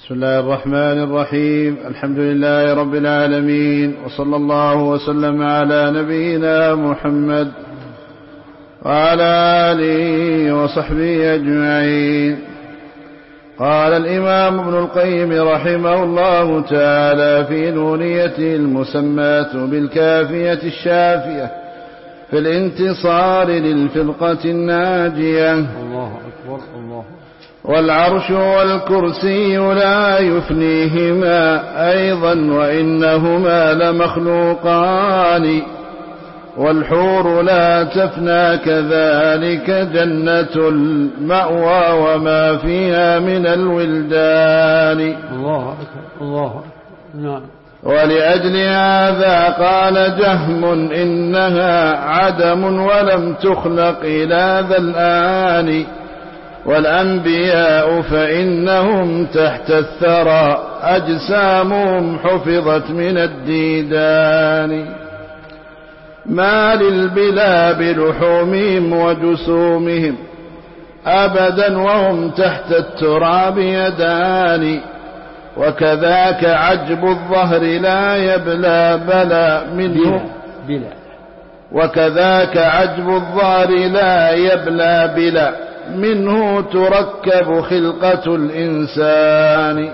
بسم الله الرحمن الرحيم. الحمد لله رب العالمين، وصلى الله وسلم على نبينا محمد وعلى آله وصحبه أجمعين. قال الإمام ابن القيم رحمه الله تعالى في نونيته المسماة بالكافية الشافية في الانتصار للفرقة الناجية: الله أكبر الله. والعرش والكرسي لا يفنيهما أيضا وإنهما لمخلوقان، والحور لا تفنى كذلك جنة المأوى وما فيها من الولدان. الله أكبر الله أكبر. نعم. ولأجل هذا قال جهم إنها عدم ولم تخلق إلى ذا الآن، والأنبياء فإنهم تحت الثرى أجسامهم حفظت من الديدان. ما للبلا بلحومهم وجسومهم أبدا وهم تحت التراب يدان، وكذاك عجب الظهر لا يبلى بلا منه بلا وكذاك عجب الظهر لا يبلى بلا منه تركب خلقة الإنسان.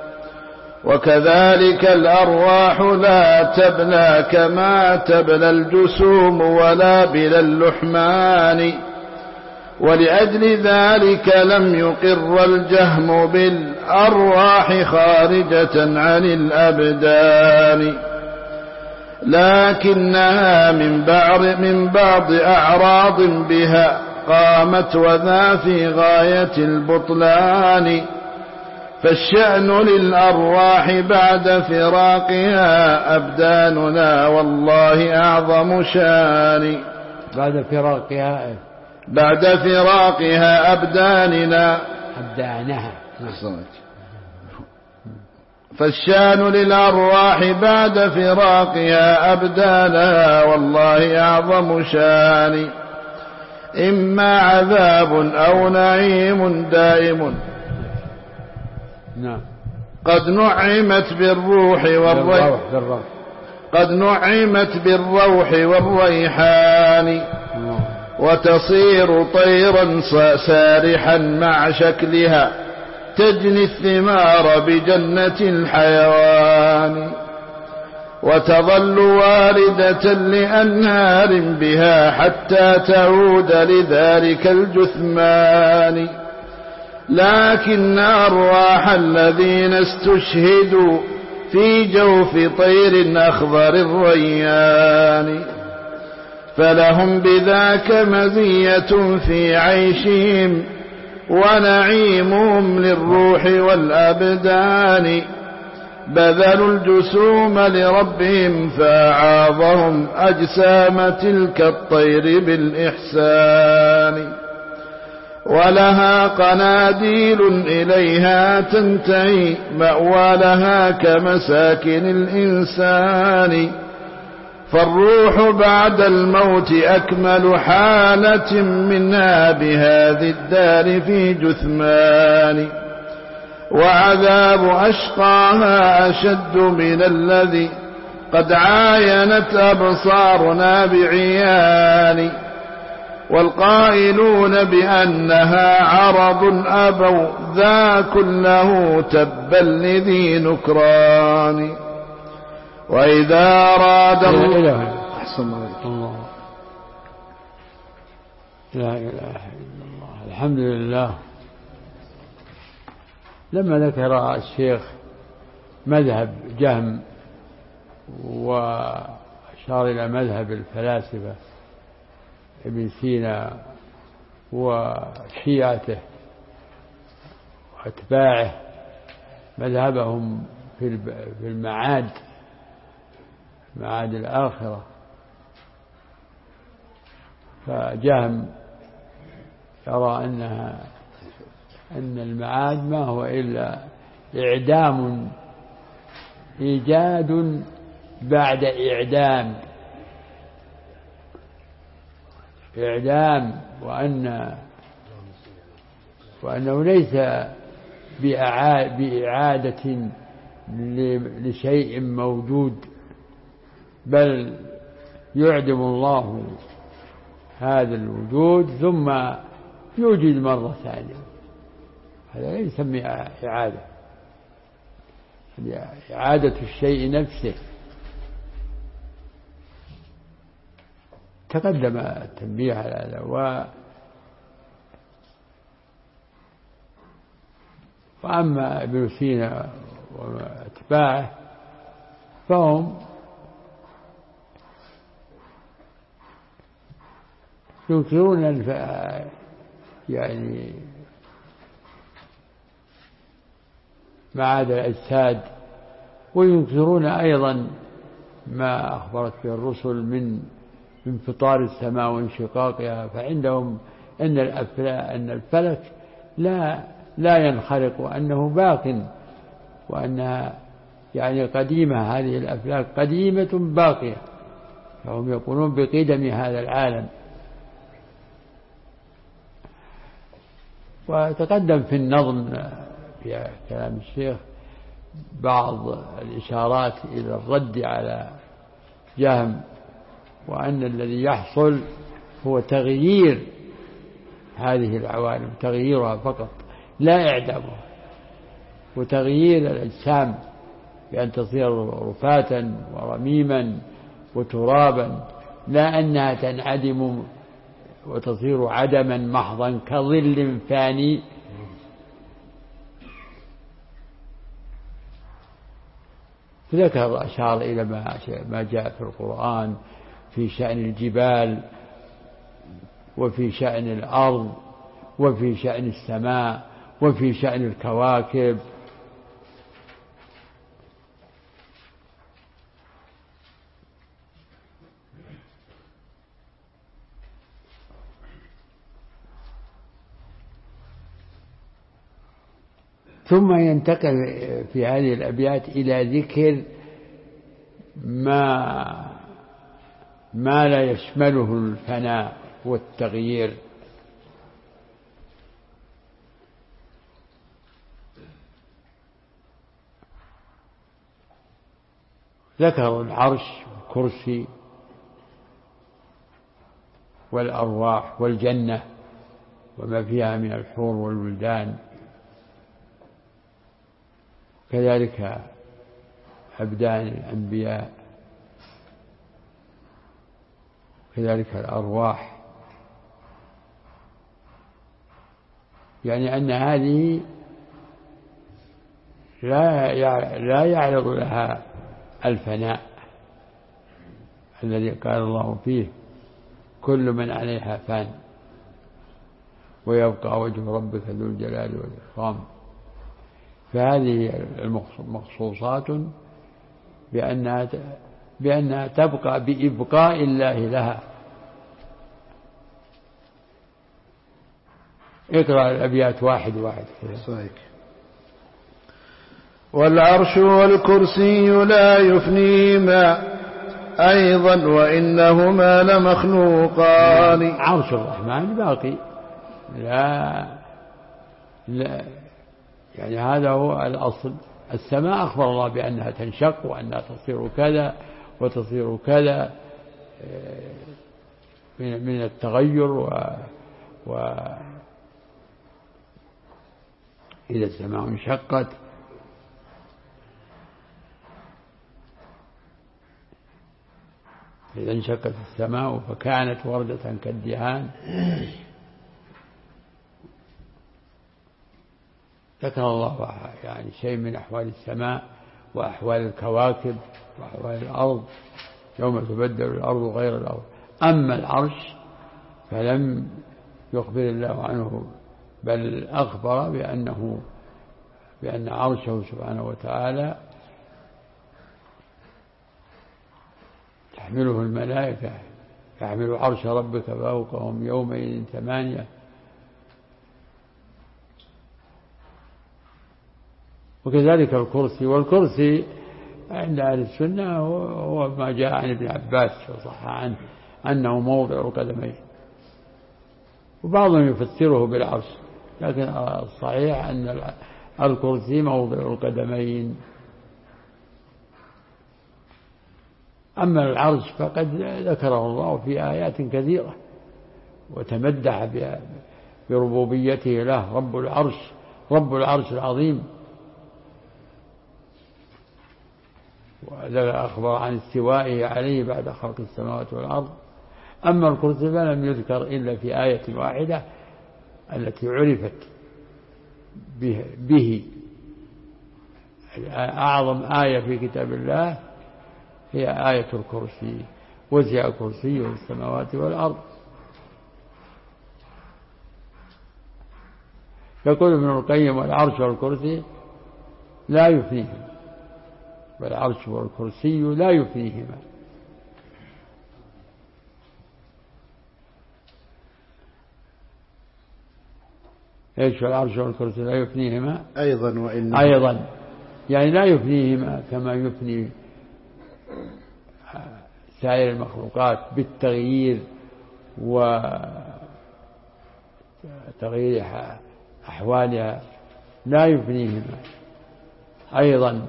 وكذلك الأرواح لا تبلى كما تبلى الجسوم ولا بلا اللحمان، ولأجل ذلك لم يقر الجهم بالأرواح خارجة عن الأبدان، لكنها من بعض أعراض بها قامت وذا في غاية البطلان. فالشأن للأرواح بعد فراقها أبداننا والله أعظم شان. بعد فراقها أبداننا فالشان للأرواح بعد فراقها أبدانها والله أعظم شان. إما عذاب أو نعيم دائم قد نعمت بالروح والريحان، وتصير طيرا سارحا مع شكلها تجني الثمار بجنة الحيوان، وتظل واردة لأنهار بها حتى تعود لذلك الجثمان. لكن أرواح الذين استشهدوا في جوف طير أخضر الريان فلهم بذاك مزية في عيشهم ونعيمهم للروح والأبدان. بذلوا الجسوم لربهم فأعاظهم أجسام تلك الطير بالإحسان. ولها قناديل إليها تنتهي مأوى لها كمساكن الإنسان. فالروح بعد الموت أكمل حالة منها بهذه الدار في جثمان، وعذاب أشقاها أشد من الذي قد عاينت أبصارنا بعيان. والقائلون بأنها عرض أبوا ذا كله تبا لذي نكران. وإذا أراد الله لا إله إلا الله. الحمد لله. لما ذكر الشيخ مذهب جهم وأشار إلى مذهب الفلاسفة ابن سينا وشيعته وأتباعه مذهبهم في المعاد معاد الآخرة، فجهم يرى أن المعاد ما هو إلا إعدام، إيجاد بعد إعدام، وأنه ليس بإعادة لشيء موجود، بل يعدم الله هذا الوجود ثم يوجد مرة ثانية. هذا لا يسمى إعادة، إعادة الشيء نفسه. تقدم التنبيه على هذا. وأما ابن سينا وأتباعه فهم ينكرون يعني معاد الأجساد، وينكرون أيضا ما أخبرت به الرسل من انفطار السماء وانشقاقها. فعندهم أن الفلك لا ينخرق، وأنه باق، وأنها يعني قديمة، هذه الأفلاك قديمة باقية، فهم يقولون بقدم هذا العالم. وتقدم في النظم في كلام الشيخ بعض الإشارات إلى الرد على جهم، وأن الذي يحصل هو تغيير هذه العوالم، تغييرها فقط لا إعدامها، وتغيير الأجسام بأن تصير رفاتا ورميما وترابا، لا أنها تنعدم وتصير عدما محضا كظل فاني. ذكر أشار إلى ما جاء في القرآن في شأن الجبال، وفي شأن الأرض، وفي شأن السماء، وفي شأن الكواكب. ثم ينتقل في هذه الأبيات إلى ذكر ما لا يشمله الفناء والتغيير. ذكر العرش والكرسي والأرواح والجنة وما فيها من الحور والولدان، كذلك أبدان الأنبياء، كذلك الأرواح. يعني أن هذه لا يعرض لها الفناء الذي قال الله فيه كل من عليها فان ويبقى وجه ربك ذو الجلال والإكرام. فهذه مخصوصات بأنها تبقى بإبقاء الله لها. اقرأ الأبيات واحد كذا. والعرش والكرسي لا يفنيهما أيضا وإنهما لمخلوقان. عرش الرحمن باقي، لا يعني هذا هو الأصل. السماء أخبر الله بأنها تنشق وأنها تصير كذا وتصير كذا من التغير إذا السماء انشقت. إذا انشقت السماء فكانت وردة كالدهان. ذكر الله يعني شيء من أحوال السماء وأحوال الكواكب وأحوال الأرض يوم تبدل الأرض غير الأرض. أما العرش فلم يخبر الله عنه، بل أخبر بأن عرشه سبحانه وتعالى تحمله الملائكة، يحمل عرش ربك فوقهم يومئذ 8. وكذلك الكرسي، والكرسي عند أهل السنة هو ما جاء عن ابن عباس وصح عنه أنه موضع قدميه، وبعضهم يفسره بالعرش، لكن الصحيح الكرسي موضع القدمين. أما العرش فقد ذكره الله في آيات كثيرة وتمدح بربوبيته له، رب العرش العظيم، أخبر عن استوائه عليه بعد خلق السماوات والأرض. أما الكرسي فلم يذكر إلا في آية واحدة التي عرفت به. أعظم آية في كتاب الله هي آية الكرسي، وسع كرسيه السماوات والأرض. يقول ابن القيم: والعرش والكرسي لا يفنيهما، والعرش والكرسي لا يفنيهما. ايش العرش والكرسي لا يفنيهما؟ أيضا يعني لا يفنيهما كما يفني سائر المخلوقات بالتغيير وتغيير أحوالها، لا يفنيهما أيضا،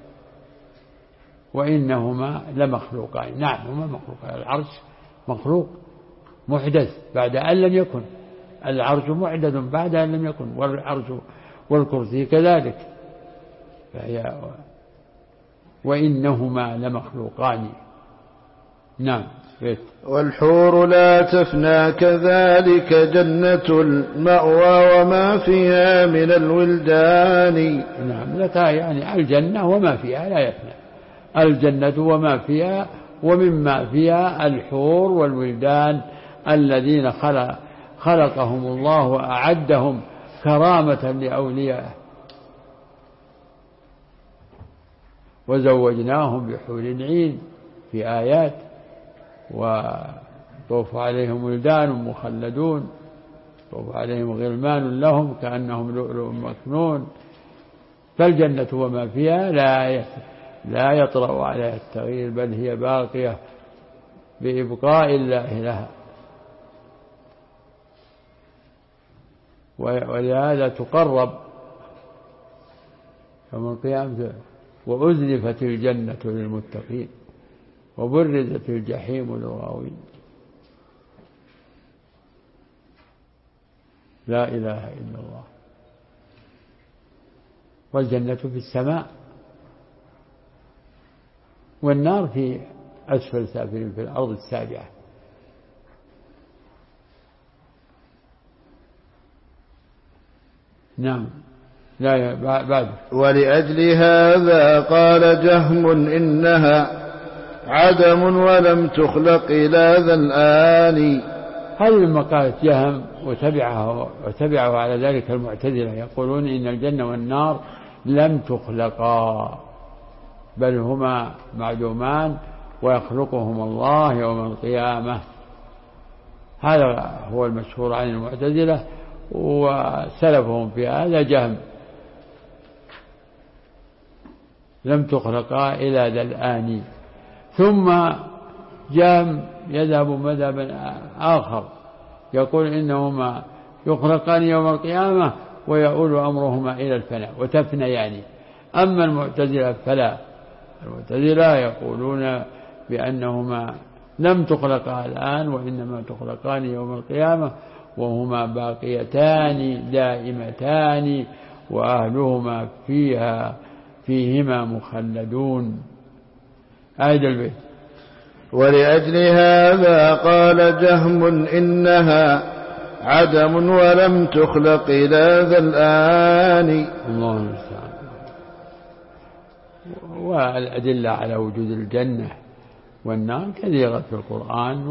وإنهما لمخلوقان. نعم هما مخلوقان. العرش مخلوق محدث بعد أن لم يكن، العرش محدث بعد أن لم يكن، والعرش والكرسي كذلك، وإنهما لمخلوقان. نعم. والحور لا تفنى كذلك جنة المأوى وما فيها من الولدان. نعم لك يعني الجنة وما فيها لا يفنى، الجنة وما فيها، ومما فيها الحور والولدان الذين خلقهم الله وأعدهم كرامة لأوليائه، وزوجناهم بحور عين في آيات، وطوف عليهم ولدان مخلدون، طوف عليهم غلمان لهم كأنهم لؤلؤ مكنون. فالجنة وما فيها لا يطرأ عليها التغيير، بل هي باقية بإبقاء الله لها. ولهذا تقرب يوم القيامة: وأزلفت الجنة للمتقين وبرزت الجحيم للغاوين. لا إله إلا الله. والجنة في السماء، والنار في أسفل سافلين في الأرض السابعة. نعم. لا بعد. ولأجل هذا قال جهم إنها عدم ولم تخلق إلى ذا الآن. هذه لما قالت جهم وتبعه على ذلك المعتزلة، يقولون إن الجنة والنار لم تخلقا، بل هما معدومان ويخلقهم الله يوم القيامة. هذا هو المشهور عن المعتزلة، وسلفهم في هذا جهم، لم تخلقا إلى ذا الآن. ثم جهم يذهب مذهبا آخر، يقول إنهما يخلقان يوم القيامة ويؤول أمرهما إلى الفناء وتفنيان. أما المعتزلة فلا، المعتزلة يقولون بأنهما لم تخلقا الآن وإنما تخلقان يوم القيامة، وهما باقيتان دائمتان، وأهلهما فيهما مخلدون. آية البيت. ولأجل هذا قال جهم إنها عدم ولم تخلق إلى ذا الآن. الله المستعان. والأدلة على وجود الجنة والنار كثيرة في القرآن،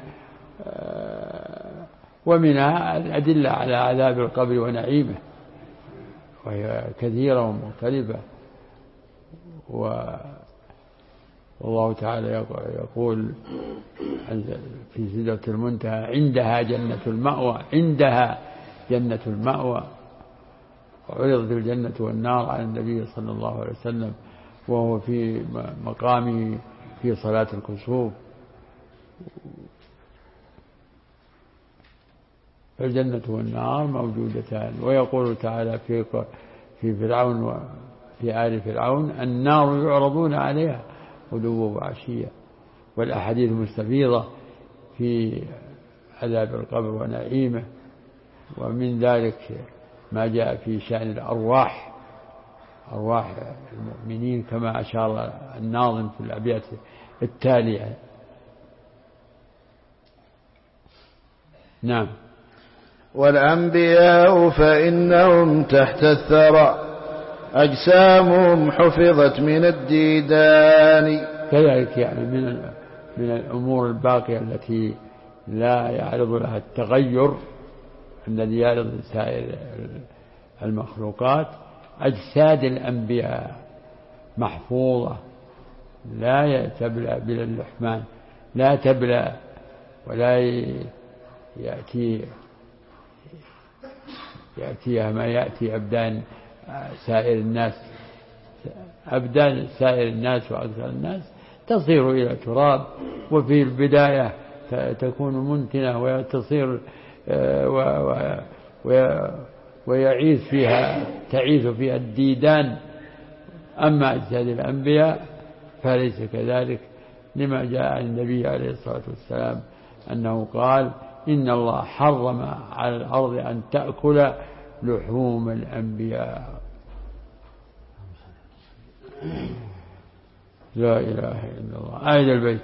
ومنها الأدلة على عذاب القبر ونعيمه، وهي كثيرة ومختلفة. والله تعالى يقول في سدرة المنتهى: عندها جنة المأوى، عندها جنة المأوى. وعرضت الجنة والنار على النبي صلى الله عليه وسلم وهو في مقامه في صلاة الكسوف. فالجنة والنار موجودتان. ويقول تعالى في فرعون وفي آل فرعون النار يعرضون عليها غدوا وعشيا، والأحاديث المستفيضة في عذاب القبر ونعيمه. ومن ذلك ما جاء في شأن الأرواح، أرواح المؤمنين كما أشار الناظم في الأبيات التالية. نعم. والأنبياء فإنهم تحت الثرى أجسامهم حفظت من الديدان. كذلك يعني من الأمور الباقية التي لا يعرض لها التغير الذي يعرض سائر المخلوقات، أجساد الأنبياء محفوظة لا تبلى بلا اللحمان، لا تبلى ولا يأتيها ما يأتي أبدان سائر الناس. أبدان سائر الناس وأكثر الناس تصير إلى تراب، وفي البداية تكون منتنة وتصير ويعيث فيها تعيث فيها الديدان. أما أجساد الأنبياء فليس كذلك، لما جاء عن النبي عليه الصلاة والسلام أنه قال: إن الله حرم على الأرض أن تأكل لحوم الأنبياء. لا إله إلا الله. آية البيت.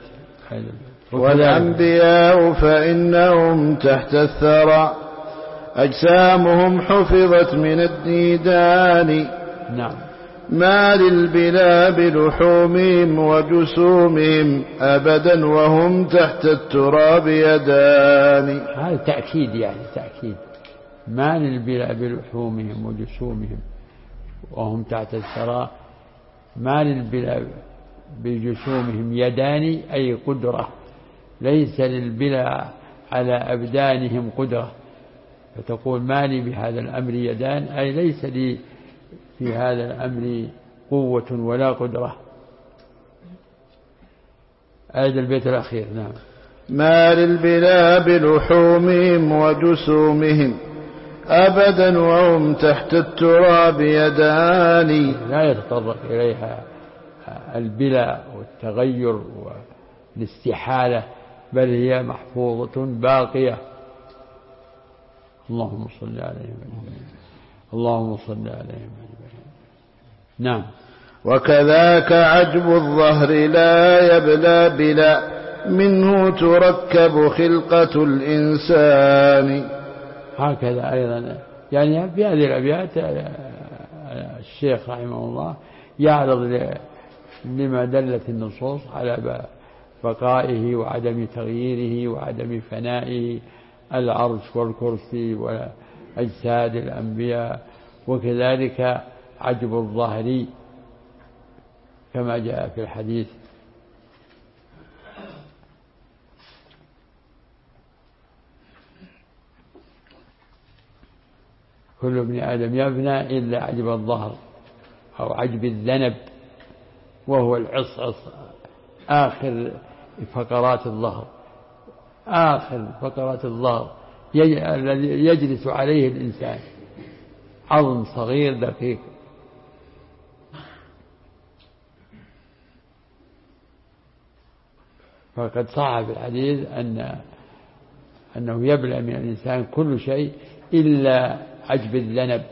والأنبياء فإنهم تحت الثرى أجسامهم حفظت من الديدان. نعم. ما للبلا بلحومهم وجسومهم أبدا وهم تحت التراب يدان. هذا تأكيد، يعني تأكيد. ما للبلا بلحومهم وجسومهم وهم تحت الثرى. ما للبلا بجسومهم يدان أي قدرة، ليس للبلا على أبدانهم قدرة، فتقول ما لي بهذا الأمر يدان أي ليس لي في هذا الأمر قوة ولا قدرة. هذا البيت الأخير. نعم. ما للبلا بلحومهم وجسومهم أبدا وهم تحت التراب يدان. لا يتطرق إليها البلا والتغير والاستحالة، بل هي محفوظة باقية. اللهم صل عليهم أجمعين. اللهم صل عليهم أجمعين. نعم. وكذاك عجب الظهر لا يبلى بلا منه تركب خلقة الإنسان. هكذا أيضا يعني في هذه الأبيات الشيخ رحمه الله يعرض لما دلت النصوص على بقائه وعدم تغييره وعدم فنائه، العرش والكرسي وأجساد الأنبياء، وكذلك عجب الظهر كما جاء في الحديث. كل ابن آدم يفنى إلا عجب الظهر أو عجب الذنب، وهو العصعص آخر فقرات الظهر، آخر فقرات الظهر الذي يجلس عليه الإنسان، عظم صغير دقيق. فقد صح في الحديث أنه يبلى من الإنسان كل شيء إلا عجب الذنب،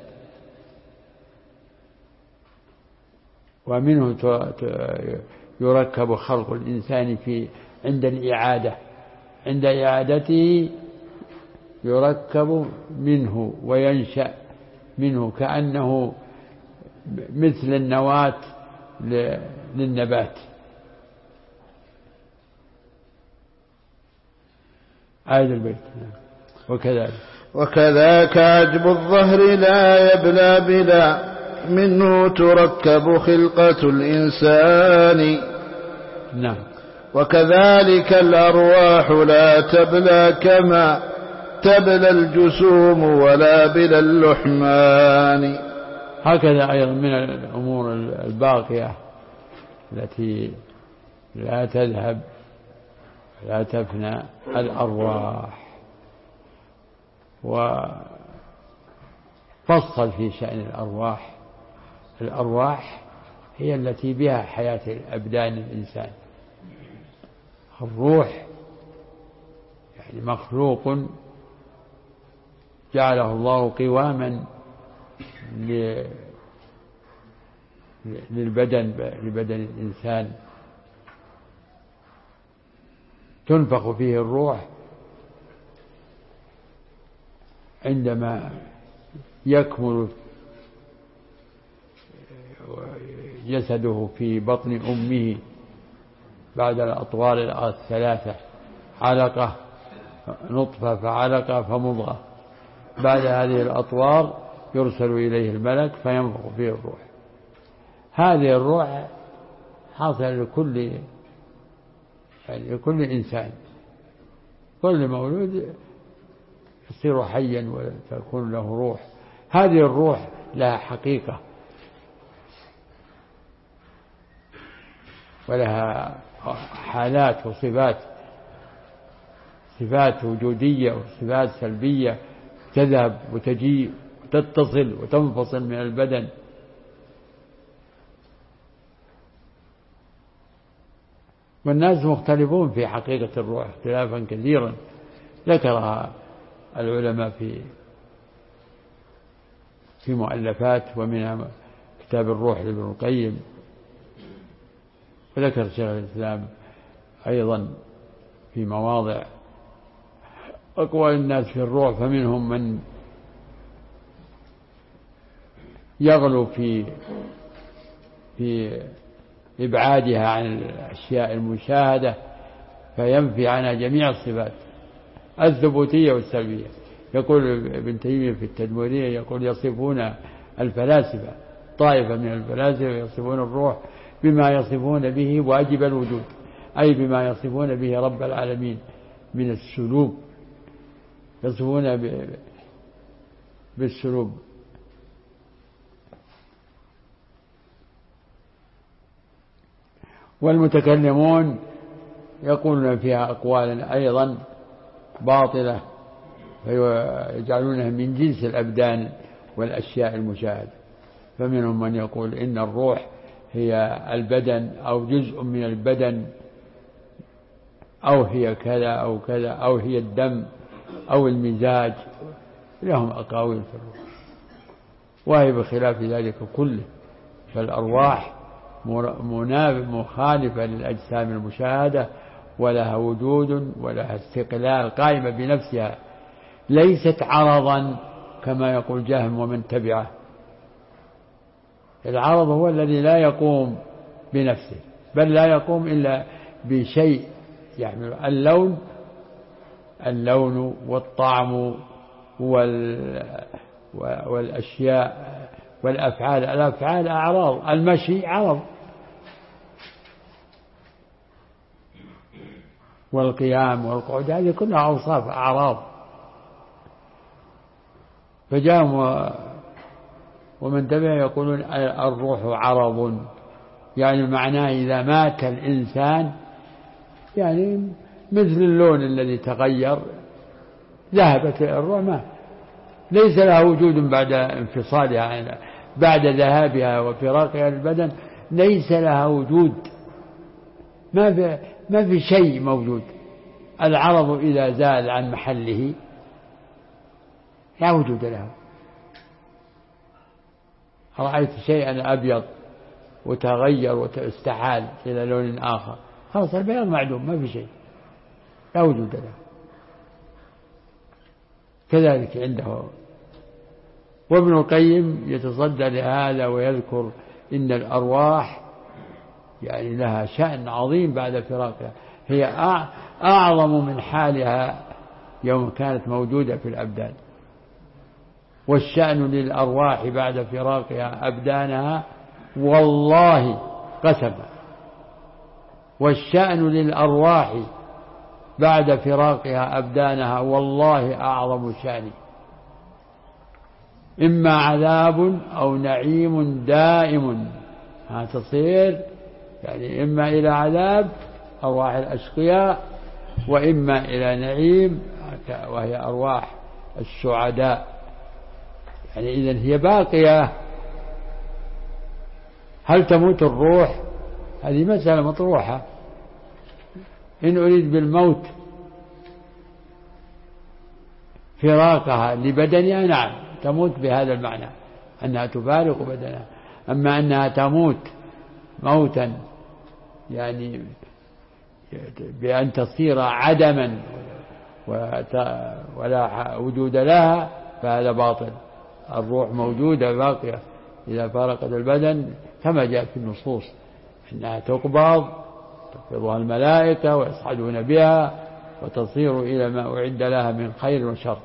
ومنه يركب خلق الإنسان عند الإعادة، عند إعادته يركب منه وينشأ منه كأنه مثل النواة للنبات. آية البيت. وكذاك عجب الظهر لا يبلى بلا منه تركب خلقة الإنسان. نعم. وكذلك الأرواح لا تبلى كما تبلى الجسوم ولا بلا اللحمان. هكذا أيضا من الأمور الباقية التي لا تذهب لا تفنى الأرواح. وفصل في شأن الأرواح الأرواح هي التي بها حياة أبدان الإنسان. الروح يعني مخلوق جعله الله قواما لبدن الإنسان، تنفخ فيه الروح عندما يكمل جسده في بطن أمه بعد الأطوار الثلاثة، علقة نطفة فعلقة فمضغة. بعد هذه الأطوار يرسل إليه الملك فينفخ فيه الروح. هذه الروح حاصلة لكل إنسان، كل مولود يصير حيا وتكون له روح. هذه الروح لها حقيقة ولها حالات وصفات، صفات وجودية وصفات سلبية، تذهب وتجيء وتتصل وتنفصل من البدن. والناس مختلفون في حقيقة الروح اختلافا كثيرا ذكرها العلماء في مؤلفات، ومنها كتاب الروح لابن القيم، وذكر شيخ الإسلام أيضا في مواضع أقوال الناس في الروح. فمنهم من يغلو في إبعادها عن الأشياء المشاهدة فينفي عنها جميع الصفات الثبوتية والسلبية. يقول ابن تيمية في التدمرية، يقول يصفون الفلاسفة، طائفة من الفلاسفة يصفون الروح بما يصفون به واجب الوجود، أي بما يصفون به رب العالمين من السلوب، يصفون بالسلوب. والمتكلمون يقولون فيها أقوالا أيضا باطلة فيجعلونها من جنس الأبدان والأشياء المشاهدة. فمنهم من يقول إن الروح هي البدن أو جزء من البدن، أو هي كذا أو كذا، أو هي الدم أو المزاج، لهم أقاويل في الروح، وهي بخلاف ذلك كله. فالأرواح مخالفة للأجسام المشاهدة، ولها وجود ولها استقلال، قائمة بنفسها، ليست عرضا كما يقول جهم ومن تبعه. العرض هو الذي لا يقوم بنفسه، بل لا يقوم إلا بشيء يحمل اللون والطعم والأشياء والأفعال. الأفعال أعراض، المشي عرض، والقيام والقعود، هذه كلها أوصاف أعراض. فجاءهم ومن تبعه يقولون الروح عرض، يعني معناه إذا مات الإنسان يعني مثل اللون الذي تغير ذهبت الروح، ما ليس لها وجود بعد انفصالها، بعد ذهابها وفراقها البدن ليس لها وجود، ما في شيء موجود. العرض إذا زال عن محله لا وجود له. رأيت شيئا أبيض وتغير واستحال إلى لون آخر، خلاص البياض معدوم، ما في شيء، لا وجود له. كذلك عنده. وابن القيم يتصدى لهذا ويذكر إن الأرواح يعني لها شأن عظيم بعد فراقها، هي أعظم من حالها يوم كانت موجودة في الأبدان. والشأن للأرواح بعد فراقها أبدانها والله قسم، والشأن للأرواح بعد فراقها أبدانها والله أعظم شأن، إما عذاب أو نعيم دائم. تصير يعني إما إلى عذاب أرواح الأشقياء، وإما إلى نعيم وهي أرواح السعداء. يعني إذن هي باقية هل تموت الروح؟ هذه مسألة مطروحة. إن أريد بالموت فراقها لبدنها نعم تموت بهذا المعنى أنها تفارق بدنها. أما أنها تموت موتا يعني بأن تصير عدما ولا وجود لها فهذا باطل. الروح موجودة باقية إذا فارقت البدن كما جاء في النصوص أنها تقبض تقبضها الملائكة ويصعدون بها وتصير إلى ما أعد لها من خير وشر.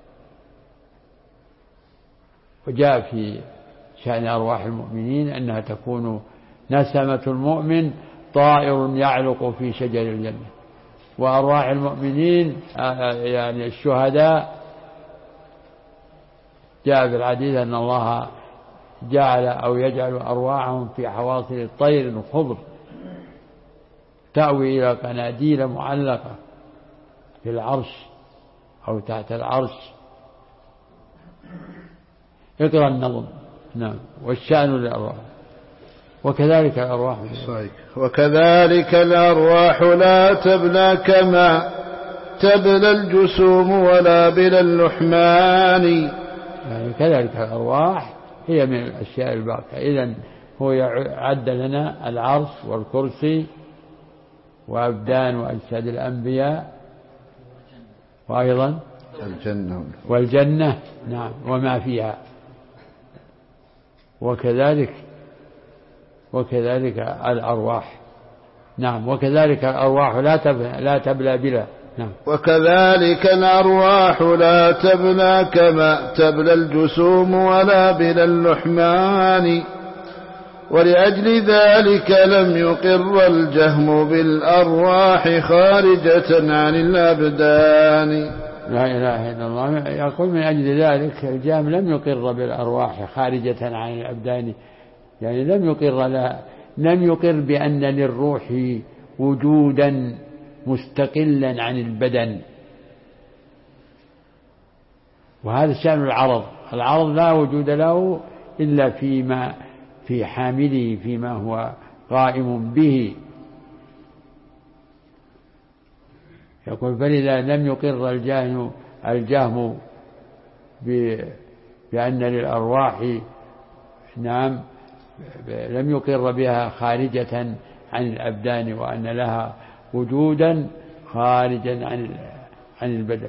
وجاء في شأن أرواح المؤمنين أنها تكون نسمة المؤمن طائر يعلق في شجر الجنة. وأرواح المؤمنين يعني الشهداء جاء في الحديث أن الله جعل أو يجعل أرواحهم في حواصل الطير الخضر تأوي إلى قناديل معلقة في العرش أو تحت العرش. اقرأ النظم. نعم. والشأن للأرواح. وكذلك الأرواح وكذلك الأرواح لا تبلى كما تبلى الجسوم ولا بلا اللحمان. يعني كذلك الأرواح هي من الأشياء الباقية. إذن هو عد لنا العرش والكرسي وأبدان وأجساد الأنبياء وأيضا الجنة والجنة نعم وما فيها. وكذلك الأرواح نعم. وكذلك الأرواح لا تبلى بلا نعم. وكذلك الأرواح لا تبلى كما تبلى الجسوم ولا بلا اللحمان. ولأجل ذلك لم يقر الجهم بالأرواح خارجة عن الأبدان. لا إله إلا الله. يقول من أجل ذلك الجهم لم يقر بالأرواح خارجة عن الأبدان. يعني لم يقر بأن للروح وجودا مستقلا عن البدن. وهذا شأن العرض لا وجود له إلا فيما في حامله فيما هو قائم به. يقول فلذا لم يقر الجهم بأن للأرواح نعم لم يقر بها خارجة عن الأبدان وأن لها وجودا خارجا عن البدن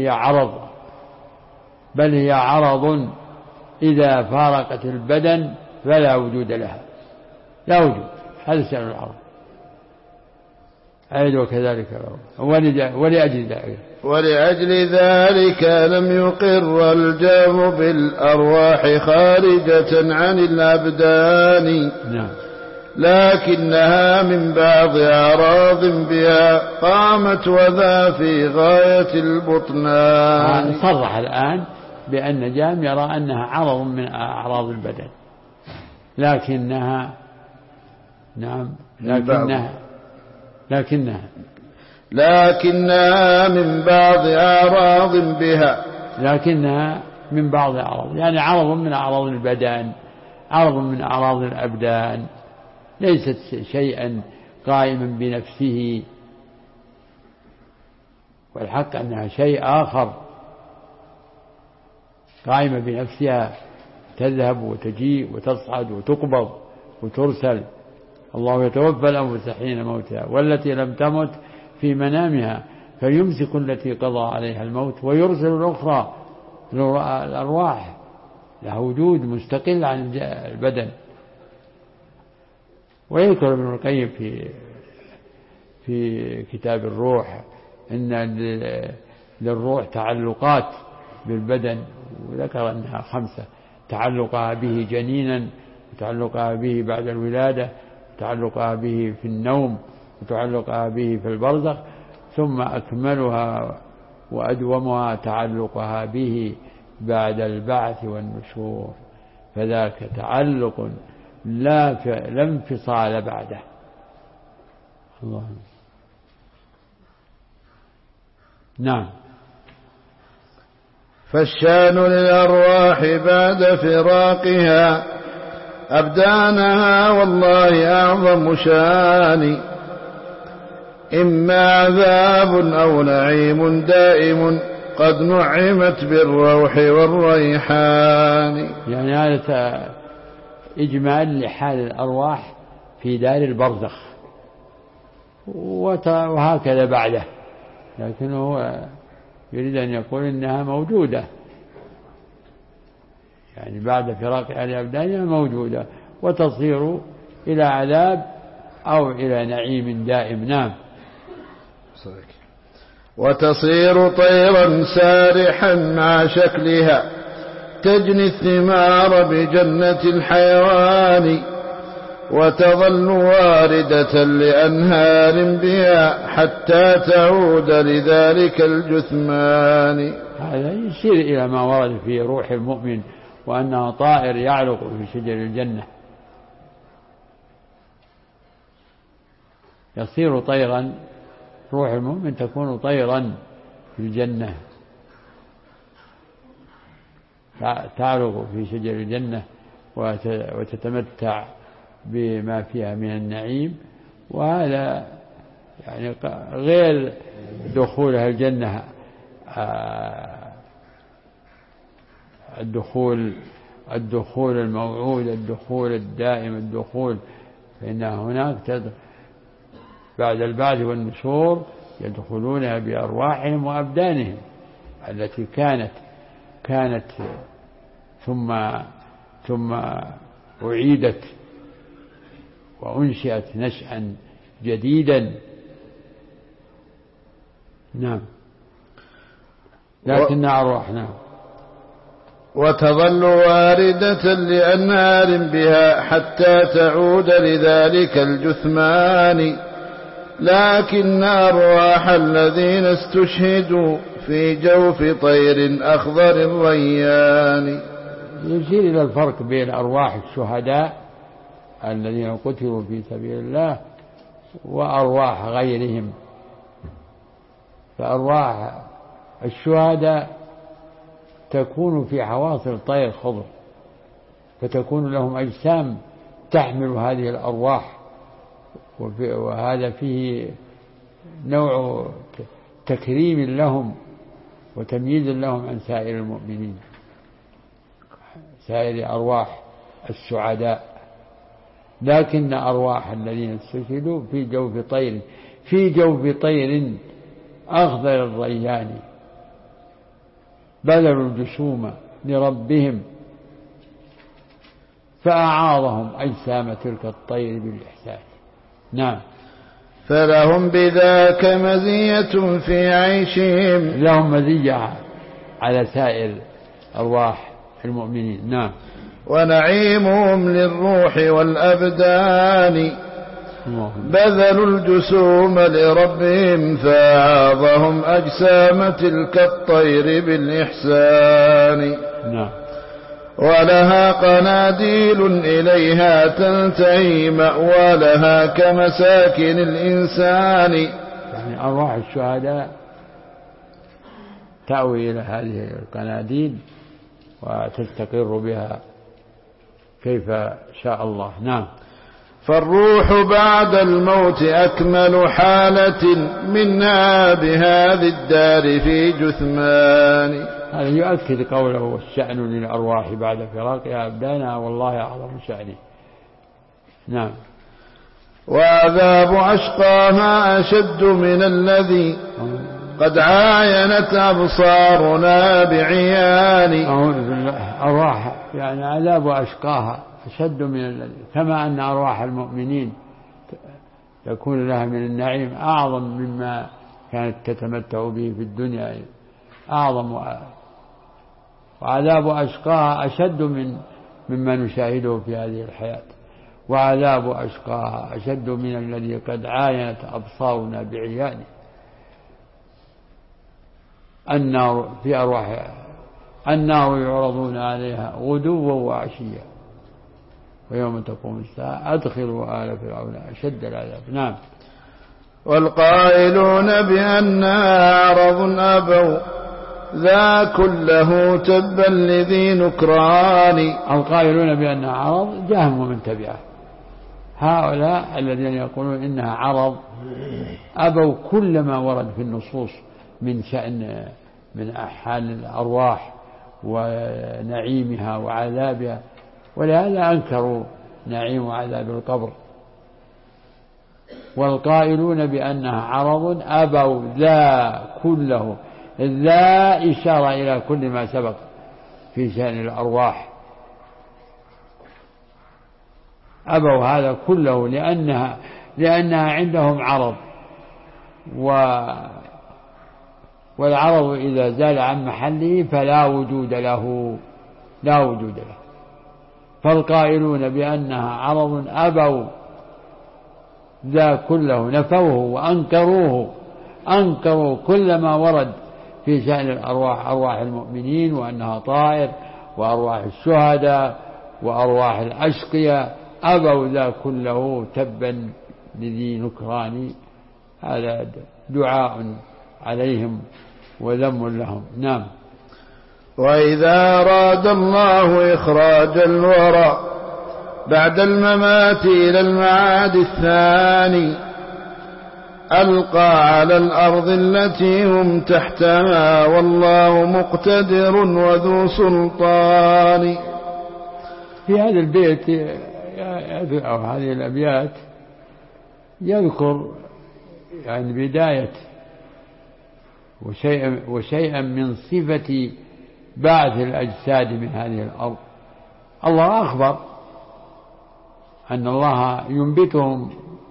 بل هي عرض إذا فارقت البدن فلا وجود لها لا وجود. هذا شأن العرض. أيضا وكذلك ولأجل ذلك لم يقر الجهم بالأرواح خارجة عن الأبدان. نعم. لكنها من بعض أعراض بها قامت وذا في غاية البطنان. صرح الآن بأن جهم يرى أنها عرض من أعراض البدن لكنها نعم لكنها من بعض أعراض بها لكنها من بعض أعراض يعني عرض من أعراض البدن عرض من أعراض الأبدان ليست شيئا قائما بنفسه. والحق أنها شيء آخر قائمة بنفسها تذهب وتجيء وتصعد وتقبض وترسل. الله يتوفى الأنفس حين موتها والتي لم تمت في منامها فيمسك التي قضى عليها الموت ويرسل الأخرى. الأرواح لها وجود مستقل عن البدن. ويذكر ابن القيم في كتاب الروح إن للروح تعلقات بالبدن وذكر أنها 5: تعلقها به جنينا وتعلقها به بعد الولادة وتعلقها به في النوم وتعلقها به في البرزخ ثم أكملها وأدومها تعلقها به بعد البعث والنشور فذاك تعلق لا انفصال بعده. الله. نعم. فالشان للأرواح بعد فراقها أبدانها والله أعظم شان، إما عذاب أو نعيم دائم قد نعمت بالروح والريحان. يعني هذا إجمال لحال الأرواح في دار البرزخ وهكذا بعده، لكنه يريد أن يقول إنها موجودة، يعني بعد فراق أهل أبدانها موجودة وتصير إلى عذاب أو إلى نعيم دائم. نعم. وتصير طيرا سارحا مع شكلها تجني الثمار بجنة الحيوان، وتظل واردة لأنهار بها حتى تعود لذلك الجثمان. هذا يشير إلى ما ورد في روح المؤمن وأنه طائر يعلق في شجر الجنة، يصير طيرا، روح المؤمن تكون طيرا في الجنة تعلق في شجر الجنة وتتمتع بما فيها من النعيم. وهذا يعني غير دخولها الجنة، الدخول الموعود، الدخول الدائم، الدخول، فإن هناك بعد البعث والنشور يدخلونها بأرواحهم وأبدانهم التي كانت ثم أعيدت وأنشئت نشأا جديدا. نعم. لكن أرواحنا وتظل واردة لأنهار بها حتى تعود لذلك الجثمان، لكن أرواح الذين استشهدوا في جوف طير أخضر الريان. يشير إلى الفرق بين أرواح الشهداء الذين قتلوا في سبيل الله وأرواح غيرهم. فأرواح الشهداء تكون في حواصل طير خضر، فتكون لهم أجسام تحمل هذه الأرواح، وهذا فيه نوع تكريم لهم وتمييز لهم عن سائر المؤمنين، سائر أرواح السعداء. لكن أرواح الذين استشهدوا في جوف طير أخضر الريان، بذلوا الجسوم لربهم فأعاضهم أجسام تلك الطير بالإحسان. نعم. فلهم بذاك مزية في عيشهم، لهم مزية على سائر أرواح المؤمنين. نعم. ونعيمهم للروح والأبدان، بذلوا الجسوم لربهم فأعاضهم أجسام تلك الطير بالإحسان. نعم. ولها قناديل إليها تنتهي مأوى لها كمساكن الإنسان. يعني أرواح الشهداء تأوي إلى هذه القناديل وتستقر بها كيف شاء الله. نعم. فالروح بعد الموت أكمل حالة منها بهذه الدار في جثمان. هذا يؤكد قوله والشأن للأرواح بعد فراقها أبدانها والله أعظم شأنه. نعم. وعذاب أشقاها أشد من الذي قد عاينت أبصارنا بعيان. أرواح يعني عذاب أشقاها أشد من الذي، كما أن أرواح المؤمنين يكون لها من النعيم أعظم مما كانت تتمتع به في الدنيا، أعظم. وعذاب أشقاها أشد مما نشاهده في هذه الحياة. وعذاب أشقاها أشد من الذي قد عاينت أبصارنا بعيانه. النار في أرواح النار يعرضون عليها غدوا وعشيا ويوم تقوم الساعة أدخلوا آل فرعون أشد العذاب. نعم. والقائلون بأنها عرض أبوا ذا كله تبا لذي نكران. القائلون بأنها عرض جهم ومن تبعه، هؤلاء الذين يقولون إنها عرض أبوا كل ما ورد في النصوص من شأن من حال الأرواح ونعيمها وعذابها، ولهذا أنكروا نعيم وعذاب القبر. والقائلون بأنها عرض أبوا ذا كله، ذا إشارة إلى كل ما سبق في شأن الأرواح، أبوا هذا كله لأنها عندهم عرض، والعرض إذا زال عن محله فلا وجود له، لا وجود له. فالقائلون بأنها عرض أبوا ذا كله، نفوه وأنكروه، أنكروا كل ما ورد في شأن الأرواح، أرواح المؤمنين وأنها طائر، وأرواح الشهداء وأرواح الأشقياء، أبوا ذا كله تبا لذي نكران. هذا دعاء عليهم وذم لهم. نعم. وإذا أراد الله إخراج الورى بعد الممات إلى المعاد الثاني ألقى على الأرض التي هم تحتها والله مقتدر وذو سلطان. في هذا البيت أو هذه الأبيات يذكر يعني بداية وشيئا من صفة بعث الأجساد من هذه الأرض. الله أخبر أن الله ينبتهم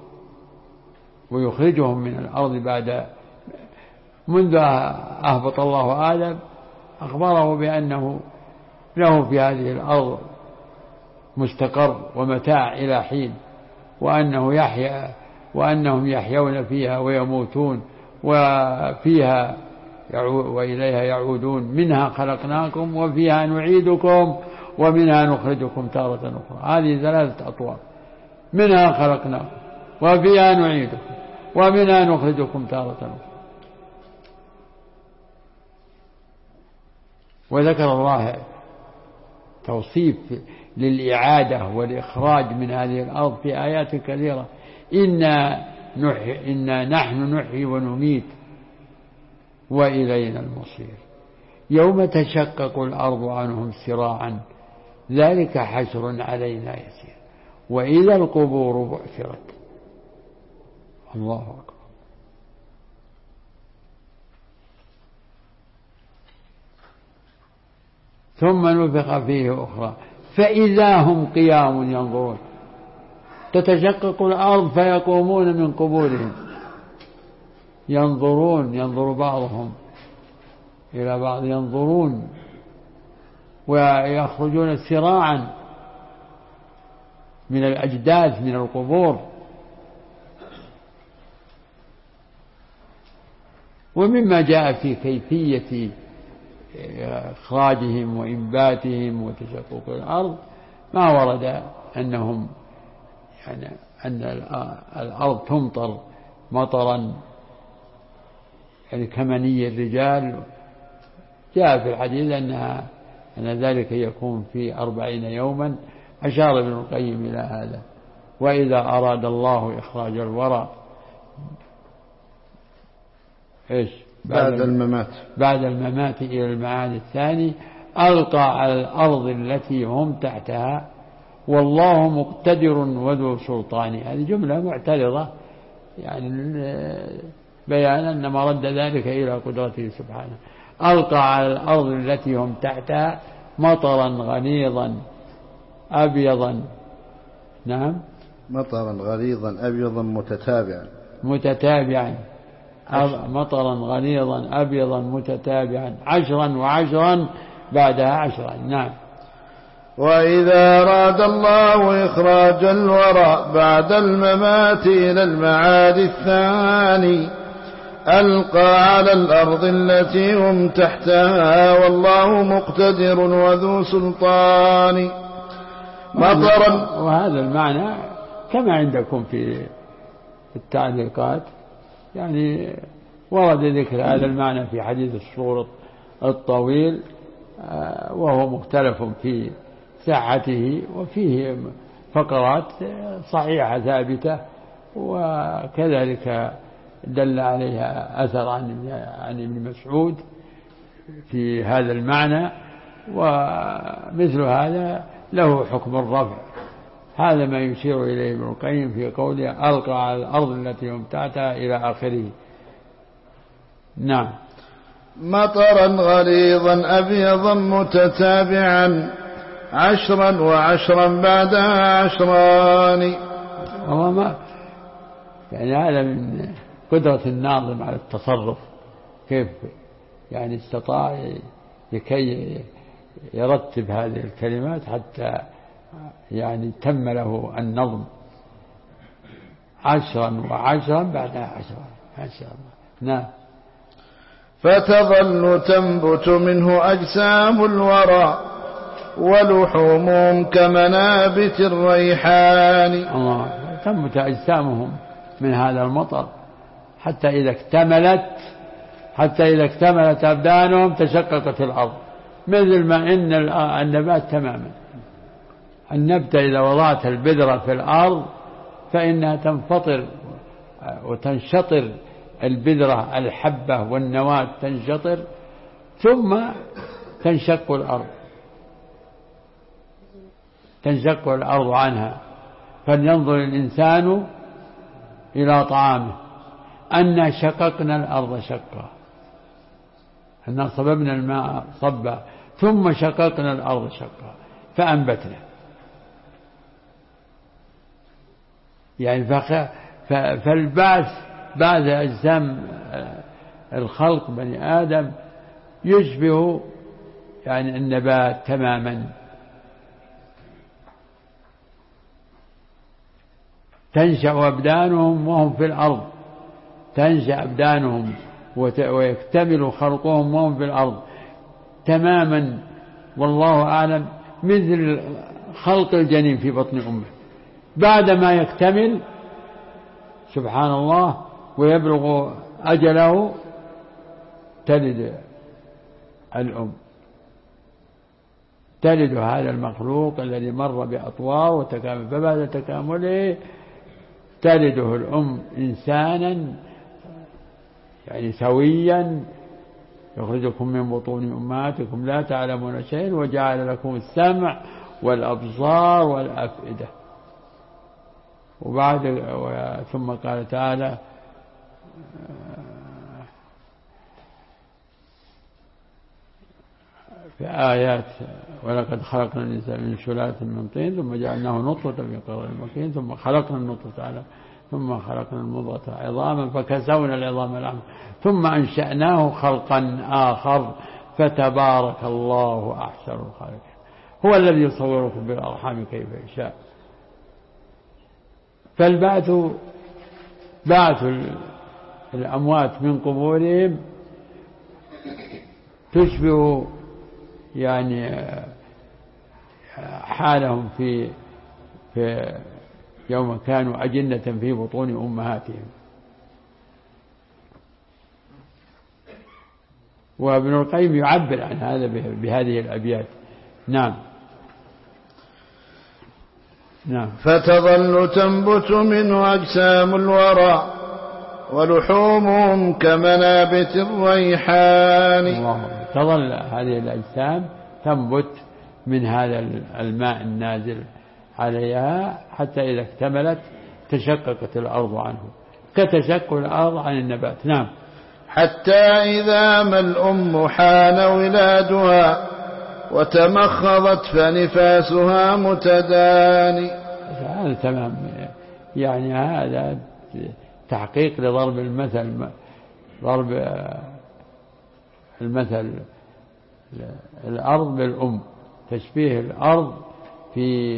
ويخرجهم من الأرض بعد منذ أهبط الله آدم، أخبره بأنه له في هذه الأرض مستقر ومتاع إلى حين، وأنهم يحيون فيها ويموتون وفيها وإليها يعودون، منها خلقناكم وفيها نعيدكم ومنها نخرجكم تارة أخرى. هذه ثلاثة أطوار، منها خلقناكم وفيها نعيدكم ومنها نخرجكم تارة أخرى. وذكر الله توصيف للإعادة والإخراج من هذه الأرض في آيات كثيرة. إنا نحن نحيي ونميت وإلينا المصير، يوم تشقق الأرض عنهم سراعا ذلك حشر علينا يسير، وإذا القبور بعثرت. الله أكبر. ثم نفخ فيه أخرى فإذا هم قيام ينظرون. تتشقق الأرض فيقومون من قبورهم ينظرون، ينظر بعضهم إلى بعض، ينظرون ويخرجون سراعا من الأجداث من القبور. ومما جاء في كيفية إخراجهم وإنباتهم وتشقق الأرض ما ورد أنهم يعني أن الأرض تمطر مطرا يعني كمني الرجال. جاء في الحديث أن ذلك يكون في 40 يوما. أشار ابن القيم إلى هذا. وإذا أراد الله إخراج الورى بعد الممات إلى المعاد الثاني ألقى على الأرض التي هم تحتها والله مقتدر وذو سلطان. هذه جملة معترضة يعني بيانا أن ما رد ذلك إلى قدرته سبحانه. ألقى على الأرض التي هم تحتها مطرا غليظا أبيضا. نعم، مطرا غليظا أبيضا متتابعا مطرا غليظا أبيضا متتابعا 10 و10 بعدها 10. نعم. وإذا أراد الله إخراج الورى بعد الممات إلى المعاد الثاني ألقى على الأرض التي هم تحتها والله مقتدر وذو سلطان. مطرا. وهذا المعنى كما عندكم في التعليقات، يعني ورد ذكر هذا المعنى في حديث الطويل، وهو مختلف في صحته، وفيه فقرات صحيحة ثابتة، وكذلك دل عليها أثر عن ابن مسعود في هذا المعنى، ومثل هذا له حكم الرفع. هذا ما يشير إليه ابن القيم في قوله ألقى على الأرض التي امتعتها إلى آخره. نعم. مطرا غليظا أبيضا متتابعا 10 و10 بعدها 10. هو ما يعني هذا من قدرة الناظم على التصرف، كيف يعني استطاع لكي يرتب هذه الكلمات حتى يعني تم له النظم 10 و10 بعدها 10 ما شاء الله. نعم. فتظل تنبت منه أجسام الورى ولحومهم كمنابت الريحان. الله، تنبت أجسامهم من هذا المطر حتى إذا اكتملت أبدانهم تشققت الأرض، مثل ما إن النبات تماما. النبتة إذا وضعت البذرة في الأرض فإنها تنفطر وتنشطر، البذرة الحبة والنواة تنشطر ثم تنشق الأرض عنها. فلينظر الإنسان إلى طعامه أنا شققنا الأرض شقا، أنا صببنا الماء صبا ثم شققنا الأرض شقا فأنبتنا. يعني فالبعث بعد أجسام الخلق بني آدم يشبه يعني النبات تماما. تنشأ أبدانهم وهم في الأرض، تنشأ أبدانهم ويكتمل خلقهم وهم في الأرض تماما، والله أعلم، مثل خلق الجنين في بطن أمه. بعدما يكتمل سبحان الله ويبلغ أجله تلد الأم، تلد هذا المخلوق الذي مر بأطوار وتكامل، فبعد تكامله تلده الأم إنسانا يعني سويا يخرجكم من بطون أمهاتكم لا تعلمون شيئا وجعل لكم السمع والأبصار والأفئدة. ثم قال تعالى في آيات ولقد خلقنا الإنسان من سلالة من طين ثم جعلناه نطفة في قرار مكين ثم خلقنا النطفة ثم خلقنا المضغة عظاما فكسونا العظام لحما ثم أنشأناه خلقا آخر فتبارك الله أحسن الخالقين. هو الذي يصوركم بالأرحام كيف يشاء. فالبعث بعث الأموات من قبورهم تشبه يعني حالهم في يوم كانوا أجنة في بطون أمهاتهم. وابن القيم يعبر عن هذا بهذه الأبيات. نعم. نعم. فتظل تنبت منه أجسام الورى ولحومهم كمنابت الريحان. الله. تظل هذه الأجسام تنبت من هذا الماء النازل عليها حتى إذا اكتملت تشققت الأرض عنه كتشقق الأرض عن النبات. نعم. حتى إذا ما الأم حان ولادها وتمخضت فنفاسها متداني. هذا تمام، يعني هذا تحقيق لضرب المثل، ضرب المثل الأرض بالأم، تشبيه الأرض في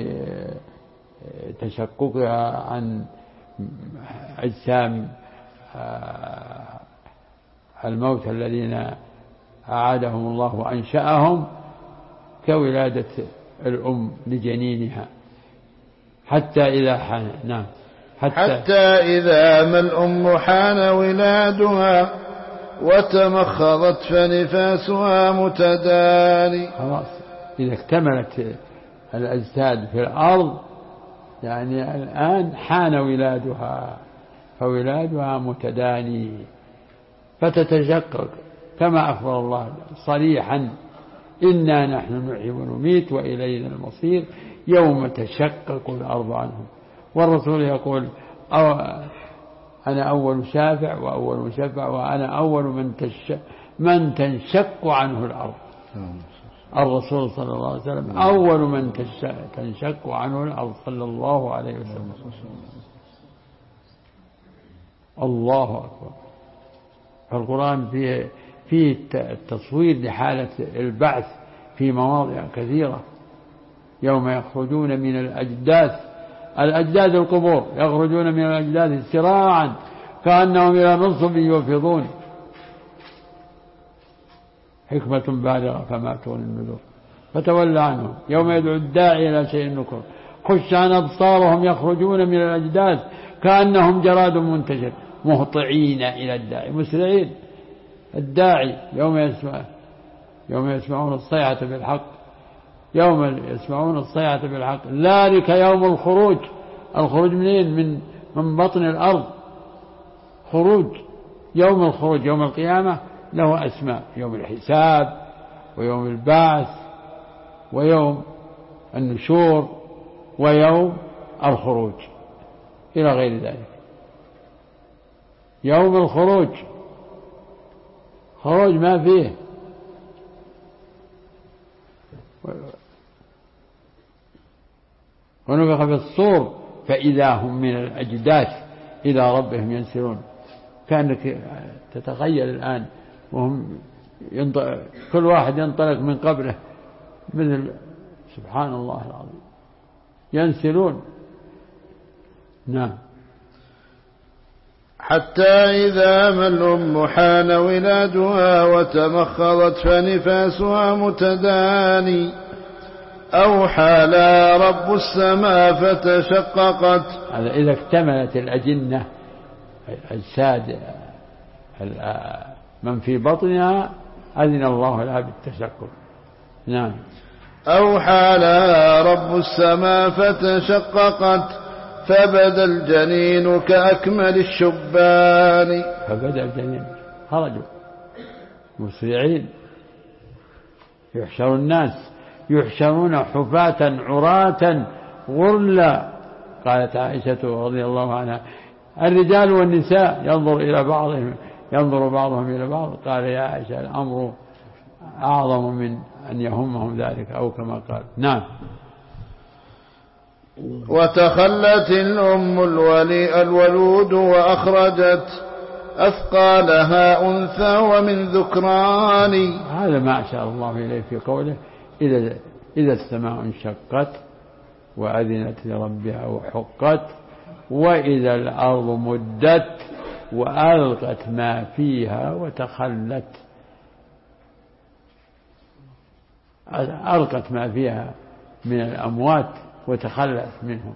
تشققها عن أجسام الموت الذين أعادهم الله وأنشأهم كولادة الأم لجنينها حتى إذا حان. نعم. حتى إذا ما الأم حان ولادها وتمخضت فنفاسها متداني. خلاص إذا اكتملت الأجساد في الأرض يعني الآن حان ولادها، فولادها متداني، فتتشقق كما أخبر الله صريحا: إنا نحن نحيي ونميت وإلينا المصير يوم تشقق الأرض عنهم. والرسول يقول: أنا أول شافع وأول مشفع وأنا أول من تنشق عنه الأرض. الرسول صلى الله عليه وسلم أول من تنشق عنه الأرض صلى الله عليه وسلم. الله أكبر. القرآن فيه التصوير لحالة البعث في مواضع كثيرة. يوم يخرجون من الأجداث القبور، يخرجون من الأجداث سراعا كأنهم إلى نصب يوفضون. حكمة بالغة فما تغني النذور. فتولى عنهم يوم يدعو الداعي إلى شيء نكر. خش عن أبصارهم يخرجون من الأجداث كأنهم جراد منتشر مهطعين إلى الداعي مسرعين. الداعي يوم يسمعون الصيحة بالحق، يوم يسمعون الصيحة بالحق ذلك يوم الخروج. الخروج منين؟ من بطن الأرض. خروج يوم الخروج يوم القيامة له أسماء: يوم الحساب، ويوم البعث، ويوم النشور، ويوم الخروج، إلى غير ذلك. يوم الخروج خروج ما فيه ونفخ في الصور فإذا هم من الأجداث إلى ربهم ينسلون. كأنك تتخيل الآن وهم كل واحد ينطلق من قبره مثل سبحان الله العظيم ينسلون. نعم. حتى إذا ما الأم حان ولادها وتمخضت فنفاسها متداني أوحى لها رب السماء فتشققت. هذا إذا اكتملت الأجنة الأجساد من في بطنها أذن الله لها بالتشقق. نعم. أوحى لها رب السماء فتشققت فبدا الجنين كأكمل الشبان. فبدا الجنين خرجوا مسرعين. يحشر الناس يحشرون حفاة عراة غرلا. قالت عائشة رضي الله عنها: الرجال والنساء ينظر بعضهم إلى بعض. قال يا عائشة: الأمر أعظم من أن يهمهم ذلك، أو كما قال. نعم. وتخلت الأم الولود وأخرجت أثقالها أنثى ومن ذكران. هذا ما أشار الله إليه في قوله: إذا السماء انشقت وأذنت لربها وحقت وإذا الأرض مدت وألقت ما فيها وتخلت. ألقت ما فيها من الأموات وتخلت منهم.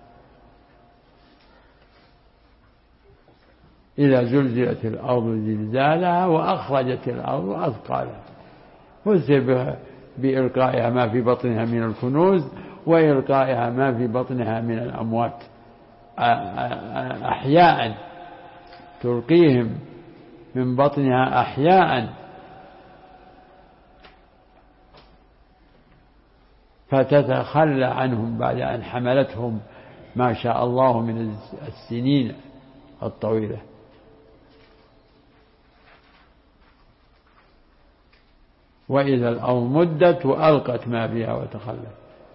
إذا زلزلت الأرض زلزالها وأخرجت الأرض أثقالها. فسر بإلقائها ما في بطنها من الكنوز وإلقائها ما في بطنها من الأموات أحياء، تلقيهم من بطنها أحياء فتتخلى عنهم بعد أن حملتهم ما شاء الله من السنين الطويلة. وإذا الأرض مدت وألقت ما فيها وتخلت.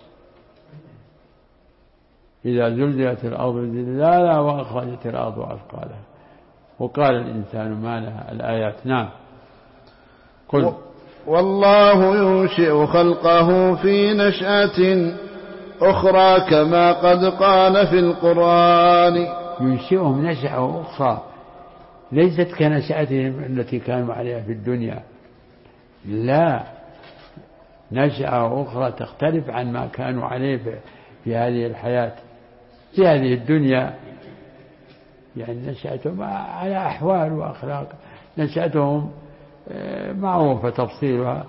إذا زلزلت الأرض زلزالها وأخرجت الأرض أثقالها. وقال الإنسان ما لها. الآيات. نعم. قل والله ينشئ خلقه في نشأة أخرى كما قد قال في القرآن. ينشئهم نشأة أخرى ليست كنشأتهم التي كانوا عليها في الدنيا، لا، نشأة أخرى تختلف عن ما كانوا عليه في هذه الحياة. في هذه الدنيا يعني نشأتهم على أحوال وأخلاق نشأتهم معروفة تفصيلها،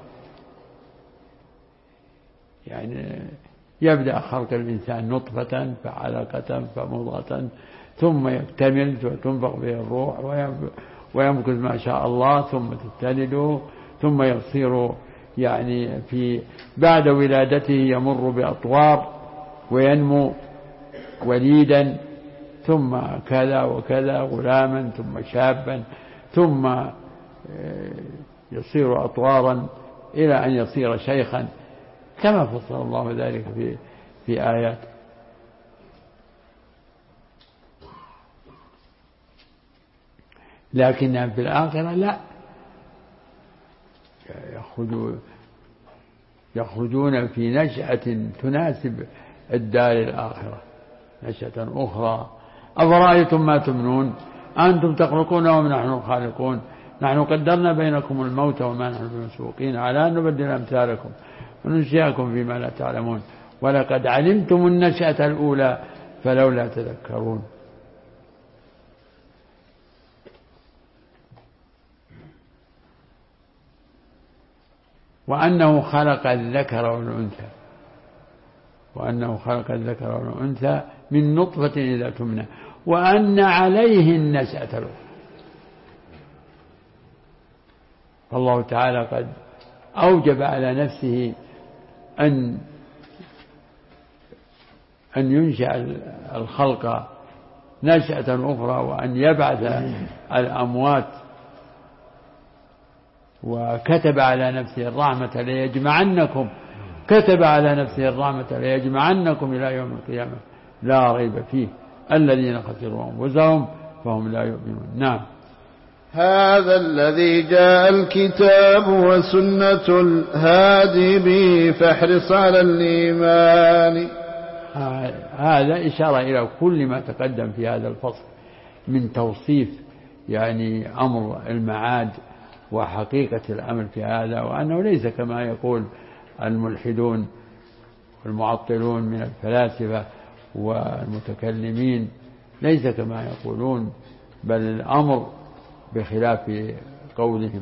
يعني يبدأ خلق الإنسان نطفة فعلقة فمضغة ثم يكتمل وتنفخ به الروح ويمكث ما شاء الله ثم تستند ثم يصير يعني بعد ولادته يمر بأطوار وينمو وليدا ثم كذا وكذا غلاما ثم شابا ثم يصير أطوارا إلى أن يصير شيخا كما فصل الله ذلك في آيات. لكن في الآخرة لا، يخرجون في نشأة تناسب الدار الآخرة، نشأة أخرى. أفرأيتم ما تمنون أنتم تخلقونه وم نحن الخالقون نحن قدرنا بينكم الموت وما نحن بمسبوقين على أن نبدل أمثالكم وننشئكم فيما لا تعلمون ولقد علمتم النشأة الأولى فلولا تذكرون. وأنه خلق الذكر والأنثى، وأنه خلق الذكر والأنثى من نطفة إذا تمنى وأن عليه النشأة الأخرى. فالله تعالى قد أوجب على نفسه أن ينشأ الخلق نشأة أخرى وأن يبعث الأموات، وكتب على نفسه الرحمة ليجمعنكم، كتب على نفسه الرحمة ليجمعنكم إلى يوم القيامة لا ريب فيه الذين خسروا أنفسهم فهم لا يؤمنون. نعم. هذا الذي جاء الكتاب وسنة الهادي به فاحرص على الإيمان. هذا إشارة إلى كل ما تقدم في هذا الفصل من توصيف يعني أمر المعاد وحقيقة الأمر في هذا، وأنه ليس كما يقول الملحدون والمعطلون من الفلاسفة والمتكلمين، ليس كما يقولون، بل الأمر بخلاف قولهم.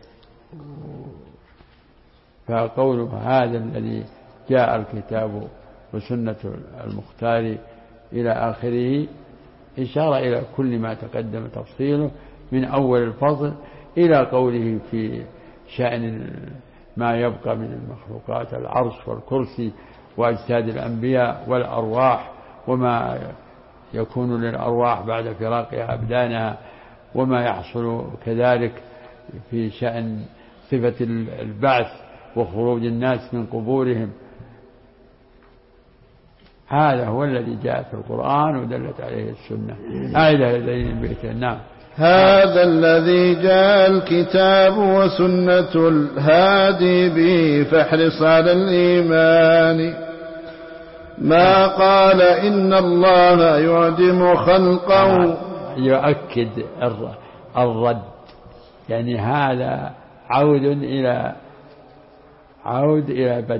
فقوله هذا الذي جاء الكتاب وسنة المختار إلى آخره إشارة إلى كل ما تقدم تفصيله من أول الفصل إلى قوله في شأن ما يبقى من المخلوقات العرش والكرسي وأجساد الأنبياء والأرواح وما يكون للأرواح بعد فراقها أبدانها وما يحصل كذلك في شأن صفة البعث وخروج الناس من قبورهم. هذا هو الذي جاء في القرآن ودلت عليه السنة. آية الذين بيتنا. نعم. هذا الذي جاء الكتاب وسنة الهادي به فاحرص على الإيمان. ما قال إن الله يعدم خلقه، يؤكد الرد، يعني هذا عود إلى بدء،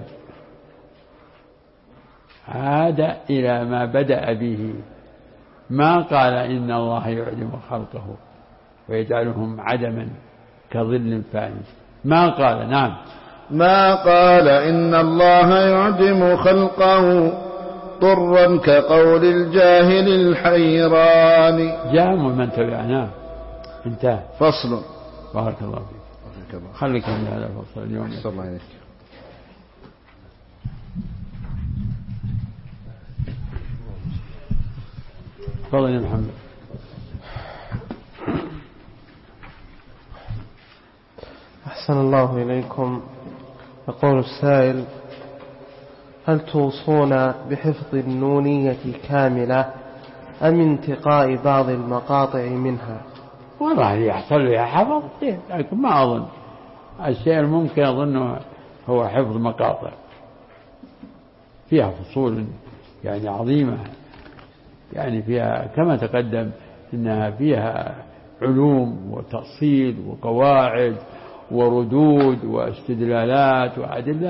عاد إلى ما بدأ به. ما قال إن الله يعدم خلقه ويجعلهم عدما كظل فاني، ما قال. نعم. ما قال إن الله يعدم خلقه طرا كقول الجاهل الحيران. جام من تبعنا. انتهى. فصل. بارك الله فيك. خليك من هذا الفصل اليوم. صلى الله عليه. تفضل يا محمد. أحسن الله إليكم. يقول السائل: هل توصون بحفظ النونية كاملة أم انتقاء بعض المقاطع منها؟ والله يحصل لها حفظ، لكن ما أظن الشيء الممكن أظنه هو حفظ مقاطع، فيها فصول يعني عظيمة، يعني فيها كما تقدم إنها فيها علوم وتأصيل وقواعد وردود واستدلالات وأدلة،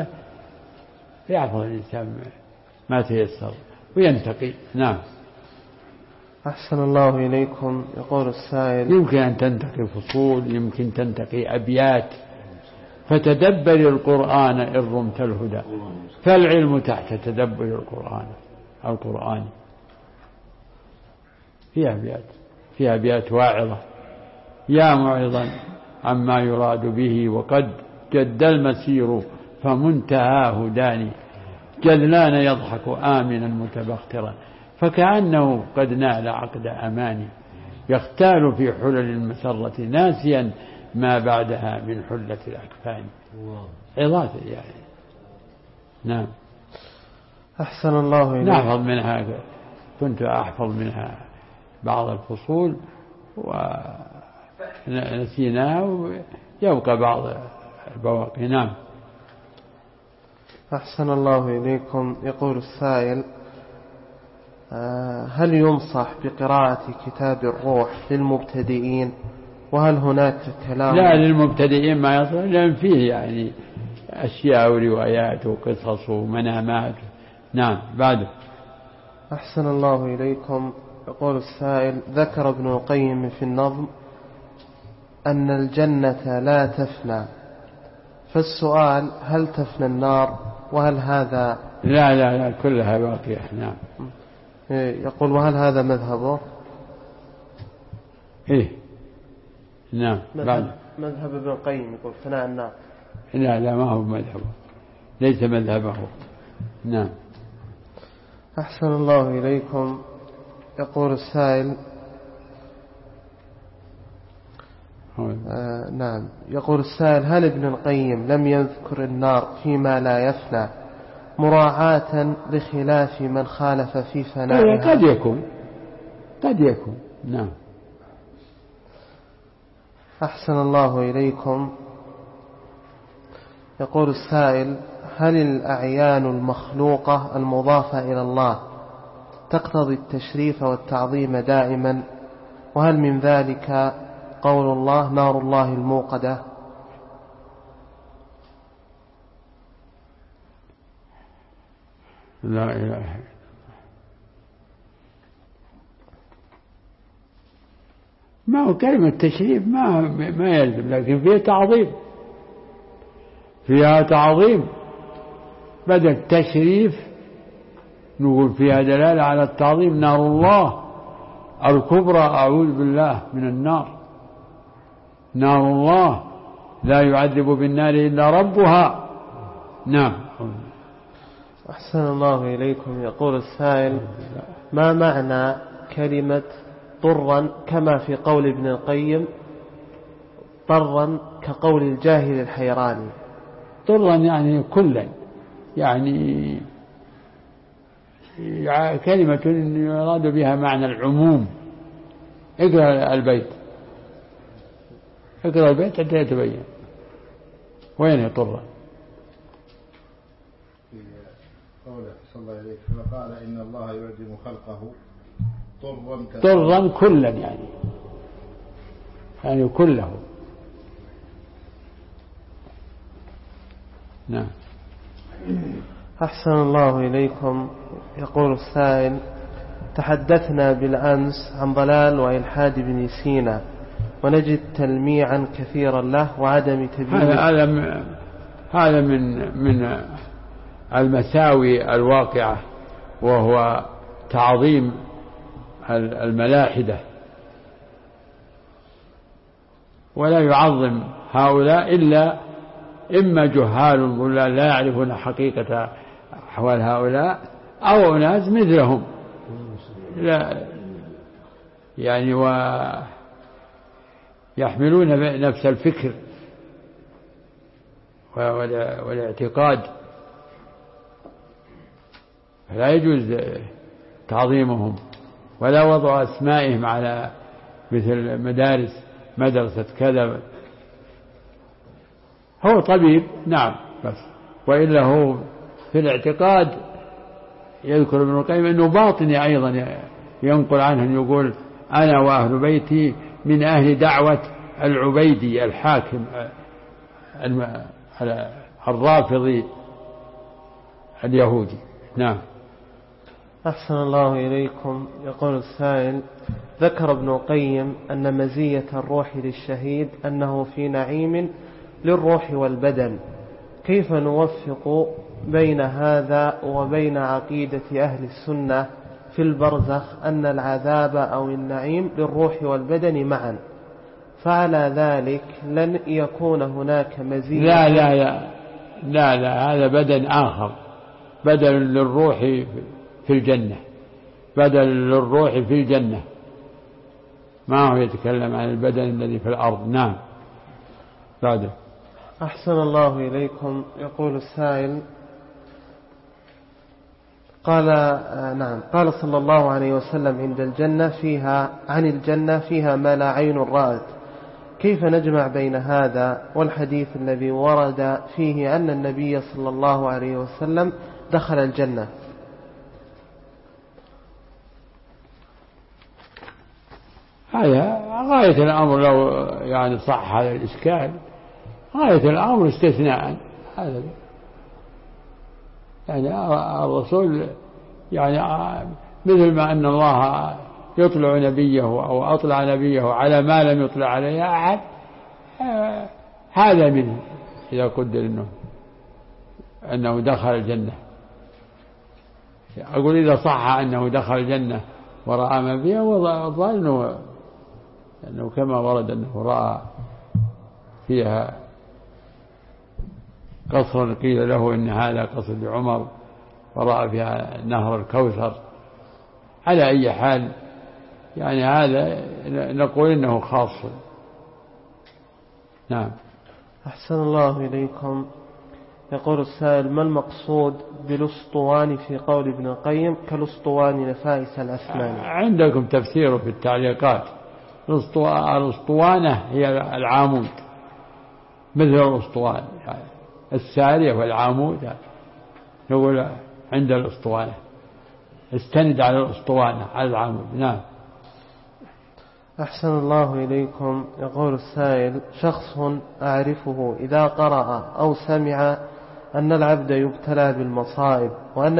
يحفظ الإنسان ما تيسر وينتقي. نعم. أحسن الله إليكم. يقول السائل: يمكن أن تنتقي فصول، يمكن تنتقي أبيات، فتدبر القرآن إن رمت الهدى، فالعلم تحت تدبر القرآن فيها أبيات واعظة: يا معرضا عما يراد به وقد جد المسير فمنتهاه داني، جذلان يضحك آمنا متبخترا فكأنه قد نال عقد أماني، يختال في حلل المسرة ناسيا ما بعدها من حلة الأكفان. عظات يعني. نعم. أحسن الله إليك. نحفظ منها، كنت أحفظ منها بعض الفصول ونسيناها ويبقى بعض البواقي. نعم. أحسن الله إليكم. يقول السائل: هل ينصح بقراءة كتاب الروح للمبتدئين؟ وهل هناك كلام؟ لا، للمبتدئين ما يصح، لأن فيه يعني أشياء وروايات وقصص ومنامات. نعم. بعد. أحسن الله إليكم. يقول السائل: ذكر ابن القيم في النظم أن الجنة لا تفنى، فالسؤال: هل تفنى النار؟ وهل هذا؟ لا كلها باقية. نعم. يقول: وهل هذا مذهبه؟ إيه. نعم. مذهب ابن القيم يقول فناء النار. لا ما هو مذهبه، ليس مذهبه. نعم. أحسن الله إليكم. يقول السائل: نعم. يقول السائل: هل ابن القيم لم يذكر النار فيما لا يفنى مراعاة لخلاف من خالف في فنائها؟ قد يكون. نعم. أحسن الله إليكم. يقول السائل: هل الأعيان المخلوقة المضافة إلى الله تقتضي التشريف والتعظيم دائما؟ وهل من ذلك قول الله: نار الله الموقدة؟ لا إله إلا الله. ما هو كلمة تشريف ما يلزم، لكن فيها تعظيم بدل تشريف، نقول فيها دلالة على التعظيم. نار الله الكبرى، أعوذ بالله من النار. نار الله لا يعذب بالنار إلا ربها. نعم. أحسن الله إليكم. يقول السائل: ما معنى كلمة طرا كما في قول ابن القيم طرا كقول الجاهل الحيراني؟ طرا يعني كلا، يعني كلمة يراد بها معنى العموم. اقرأ البيت حتى يتبين وين طرا. قوله صلى الله عليه وسلم قال: إن الله يعدم خلقه طرا كلا، يعني كله. نعم. أحسن الله إليكم. يقول السائل: تحدثنا بالأمس عن ضلال وإلحاد ابن سينا، ونجد تلميعا كثيرا له وعدم تبيين. هذا من المساوي الواقعة، وهو تعظيم الملاحدة، ولا يعظم هؤلاء إلا إما جهال لا يعرفون حقيقة أحوال هؤلاء، أو ناس مثلهم لا يعني ويحملون نفس الفكر والاعتقاد، فلا يجوز تعظيمهم ولا وضع أسمائهم على مثل مدرسة كذا. هو طبيب نعم، بس وإلا هو في الاعتقاد يذكر ابن القيم أنه باطني أيضا، ينقل عنه يقول: أنا وأهل بيتي من أهل دعوة العبيدي الحاكم الرافضي اليهودي. نعم. أحسن الله إليكم. يقول السائل: ذكر ابن القيم أن مزية الروح للشهيد أنه في نعيم للروح والبدن، كيف نوفق بين هذا وبين عقيدة أهل السنة في البرزخ أن العذاب أو النعيم للروح والبدن معا، فعلى ذلك لن يكون هناك مزية؟ لا لا لا لا لا، هذا بدن آخر، بدل للروح في الجنة، بدل للروح في الجنة، ما هو يتكلم عن البدن الذي في الأرض. نعم. بعده. أحسن الله إليكم. يقول السائل: قال صلى الله عليه وسلم عن الجنة فيها ما لا عين رأت، كيف نجمع بين هذا والحديث الذي ورد فيه أن النبي صلى الله عليه وسلم دخل الجنة؟ هذا غاية الأمر، لو يعني صح هذا الإشكال غاية الأمر استثناء. هذا يعني الرسول يعني مثل ما أن الله يطلع نبيه أو أطلع نبيه على ما لم يطلع عليه أحد، هذا منه إذا قدر أنه دخل الجنة. أقول إذا صح أنه دخل الجنة ورأى ما فيها، وظن أنه كما ورد أنه رأى فيها قصر قيل له إن هذا قصر لعمر، ورأى فيها نهر الكوثر. على أي حال يعني هذا نقول إنه خاص. نعم. أحسن الله إليكم. يقول السائل: ما المقصود بالأسطواني في قول ابن القيم كالأسطواني نفائس الأسنان؟ عندكم تفسيره في التعليقات. الأسطوانة هي العامود، مثل الأسطوان يعني السارية والعامود، نقول عند الأسطوانة استند على الأسطوانة على العامود. نعم. أحسن الله إليكم. يقول السائل: شخص أعرفه إذا قرأ أو سمع أن العبد يبتلى بالمصائب وأنه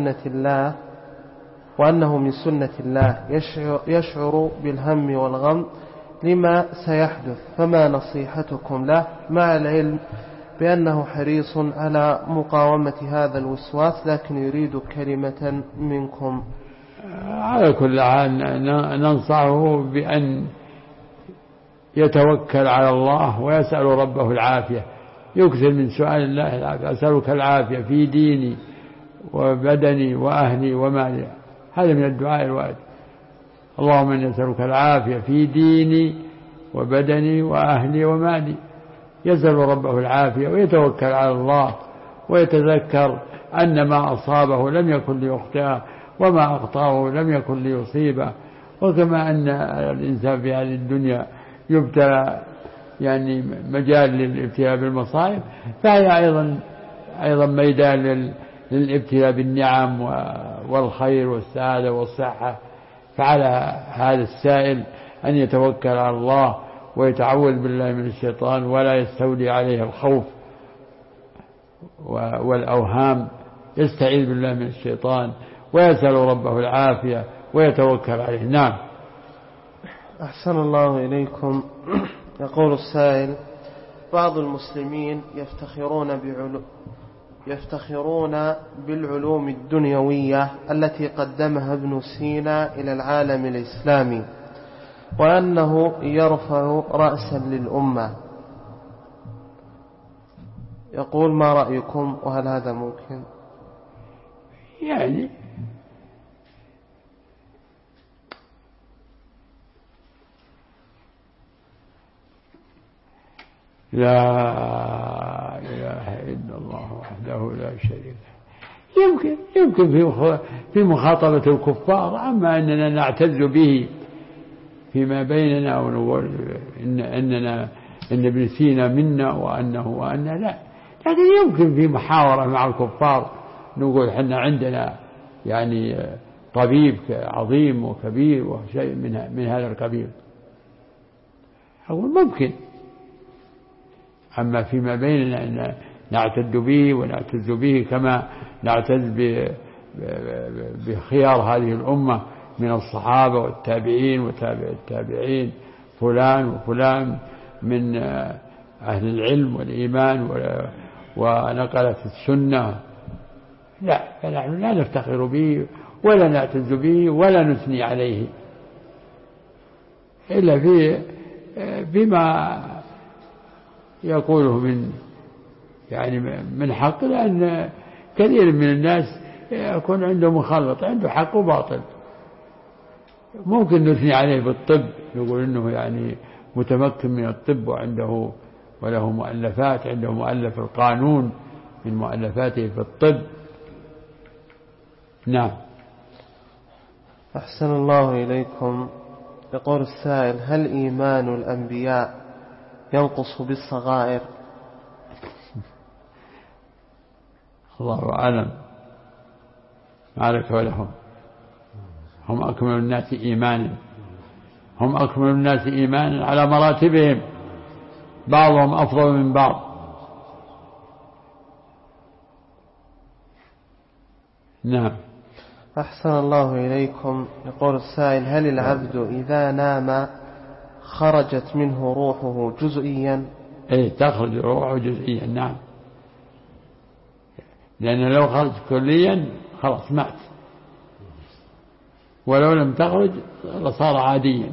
من سنة الله يشعر بالهم والغم لما سيحدث، فما نصيحتكم له مع العلم بأنه حريص على مقاومة هذا الوسواس لكن يريد كلمة منكم؟ على كل حال ننصحه بأن يتوكل على الله ويسأل ربه العافية، يكثر من سؤال الله العافية. أسألك العافية في ديني وبدني وأهلي ومالي، هذا من الدعاء الوارد. اللهم إني أسألك العافية في ديني وبدني وأهلي ومالي. يسأل ربه العافية ويتوكل على الله ويتذكر أن ما أصابه لم يكن ليخطئه وما أخطأه لم يكن ليصيبه. وكما أن الإنسان في هذه الدنيا يبتلى يعني مجال للابتلاء بالمصائب، فهي أيضا ميدان للابتلاء بالنعم والخير والسعادة والصحة. فعلى هذا السائل أن يتوكل على الله ويتعوذ بالله من الشيطان ولا يستولي عليه الخوف والأوهام، يستعيذ بالله من الشيطان ويسأل ربه العافية ويتوكل عليه. نعم. أحسن الله إليكم. يقول السائل: بعض المسلمين يفتخرون بالعلوم الدنيوية التي قدمها ابن سينا إلى العالم الإسلامي وأنه يرفع رأسا للأمة، يقول: ما رأيكم وهل هذا ممكن؟ يعني لا إله إلا الله وحده لا شريك له. يمكن في مخاطبة الكفار، أما أننا نعتز به فيما بيننا ونقول إن ابن سينا منا وأنه لا. لكن يمكن في محاورة مع الكفار نقول حنا عندنا يعني طبيب عظيم وكبير وشيء من هذا القبيل، أقول ممكن. أما فيما بيننا أن نعتد به ونعتز به كما نعتز بخيار هذه الأمة من الصحابة والتابعين وتابع التابعين، فلان وفلان من أهل العلم والإيمان ونقلة السنة. لا، فنحن لا نفتخر به ولا نعتز به ولا نثني عليه إلا بما يقوله من حق، لأن كثير من الناس يكون عنده مخالط، عنده حق وباطل. ممكن نثني عليه بالطب، يقول إنه يعني متمكن من الطب وله مؤلفات، عنده مؤلف القانون من مؤلفاته في الطب. نعم. أحسن الله إليكم. يقول السائل: هل إيمان الأنبياء ينقص بالصغائر؟ الله أعلم، ما لك ولهم. هم أكمل الناس إيمانا، هم أكمل الناس إيمانا على مراتبهم، بعضهم أفضل من بعض. نعم. أحسن الله إليكم. يقول السائل: هل العبد إذا نام خرجت منه روحه جزئيا؟ تخرج روحه جزئيا. نعم، لأن لو خرج كليا خلاص مات، ولو لم تخرج لصار عاديا.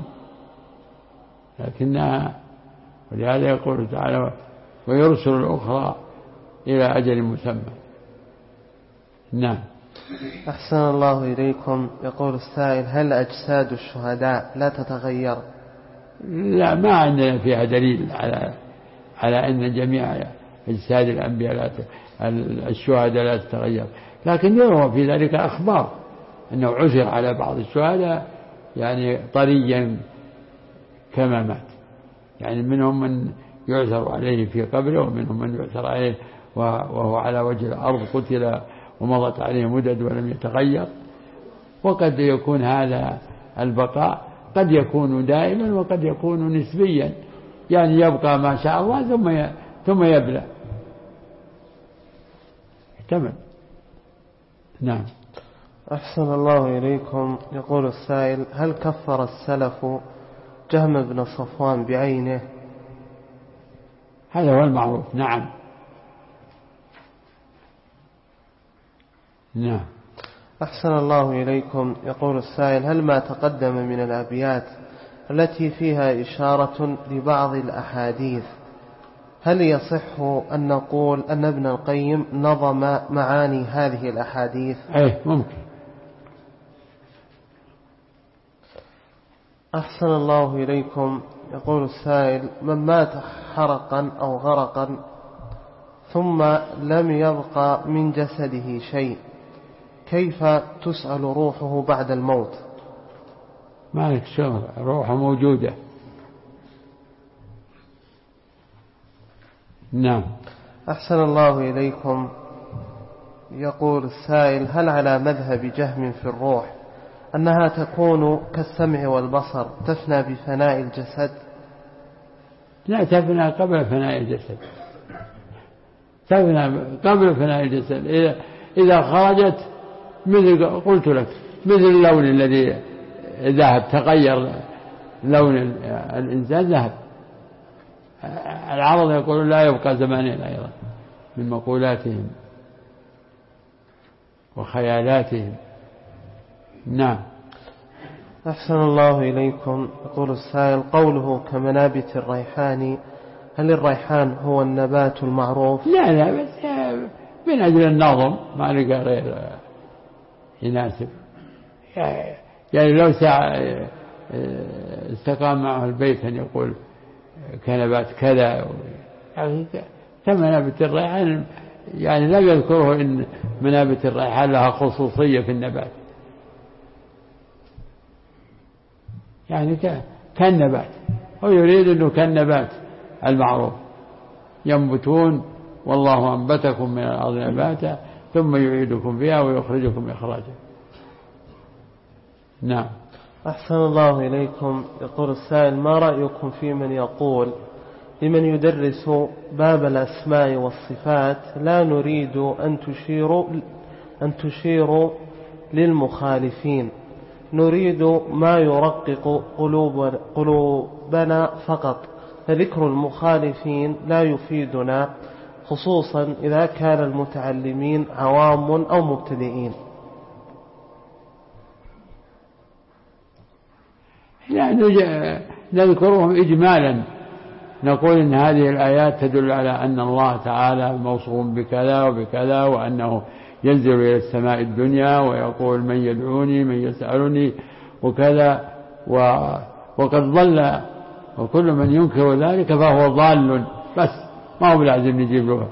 لكنها، ولهذا يقول تعالى: ويرسل الأخرى إلى أجل مسمى. نعم. أحسن الله إليكم. يقول السائل: هل أجساد الشهداء لا تتغير؟ لا، ما عندنا فيها دليل على أن جميع أجساد الأنبياء الشهداء لا تتغير، لكن يروى في ذلك أخبار أنه عثر على بعض الشهداء يعني طريا كما مات، يعني منهم من يعثر عليه في قبره، ومنهم من يعثر عليه وهو على وجه الأرض قتل ومضت عليه مدد ولم يتغير. وقد يكون هذا البقاء قد يكون دائما وقد يكون نسبيا، يعني يبقى ما شاء الله ثم يبلى، احتمل. نعم. أحسن الله إليكم. يقول السائل: هل كفر السلف جهم بن صفوان بعينه؟ هذا هو المعروف. نعم. نعم. أحسن الله إليكم. يقول السائل: هل ما تقدم من الأبيات التي فيها إشارة لبعض الأحاديث، هل يصح أن نقول أن ابن القيم نظم معاني هذه الأحاديث؟ ممكن. أحسن الله إليكم. يقول السائل: من مات حرقا أو غرقا ثم لم يبقى من جسده شيء، كيف تسأل روحه بعد الموت؟ ما لك شغل، روحه موجودة. نعم. أحسن الله إليكم. يقول السائل: هل على مذهب جهم في الروح أنها تكون كالسمع والبصر تفنى بفناء الجسد؟ لا، تفنى قبل فناء الجسد، تفنى قبل فناء الجسد. إذا خرجت مثل قلت لك، مثل اللون الذي ذهب، تغير لون الإنسان ذهب. العرب يقولون لا يبقى زمانين أيضا، من مقولاتهم وخيالاتهم. نعم. أحسن الله إليكم. يقول السائل: قوله كمنابت الريحان، هل الريحان هو النبات المعروف؟ لا، بس من أجل النظم ما لقى غير يناسب. يعني لو استقام معه البيت أن يقول كنبات كذا، يعني كمنابت الريحان، يعني لا يذكره إن منابت الريحان لها خصوصية في النبات، يعني كالنبات، هو يريد أنه كالنبات المعروف، ينبتون والله أنبتكم من الأرض نباتا ثم يعيدكم فيها ويخرجكم إخراجا. نعم. أحسن الله إليكم. يقول السائل: ما رأيكم في من يقول لمن يدرس باب الأسماء والصفات: لا نريد أن تشيروا للمخالفين، نريد ما يرقق قلوبنا فقط، فذكر المخالفين لا يفيدنا، خصوصا إذا كان المتعلمين عوام أو مبتدئين. نذكرهم إجمالا، نقول إن هذه الآيات تدل على أن الله تعالى موصوف بكذا وبكذا، وأنه ينزل إلى السماء الدنيا ويقول من يدعوني من يسألني وكذا، وقد ضل، وكل من ينكر ذلك فهو ضال. بس ما هو لازم نجيب له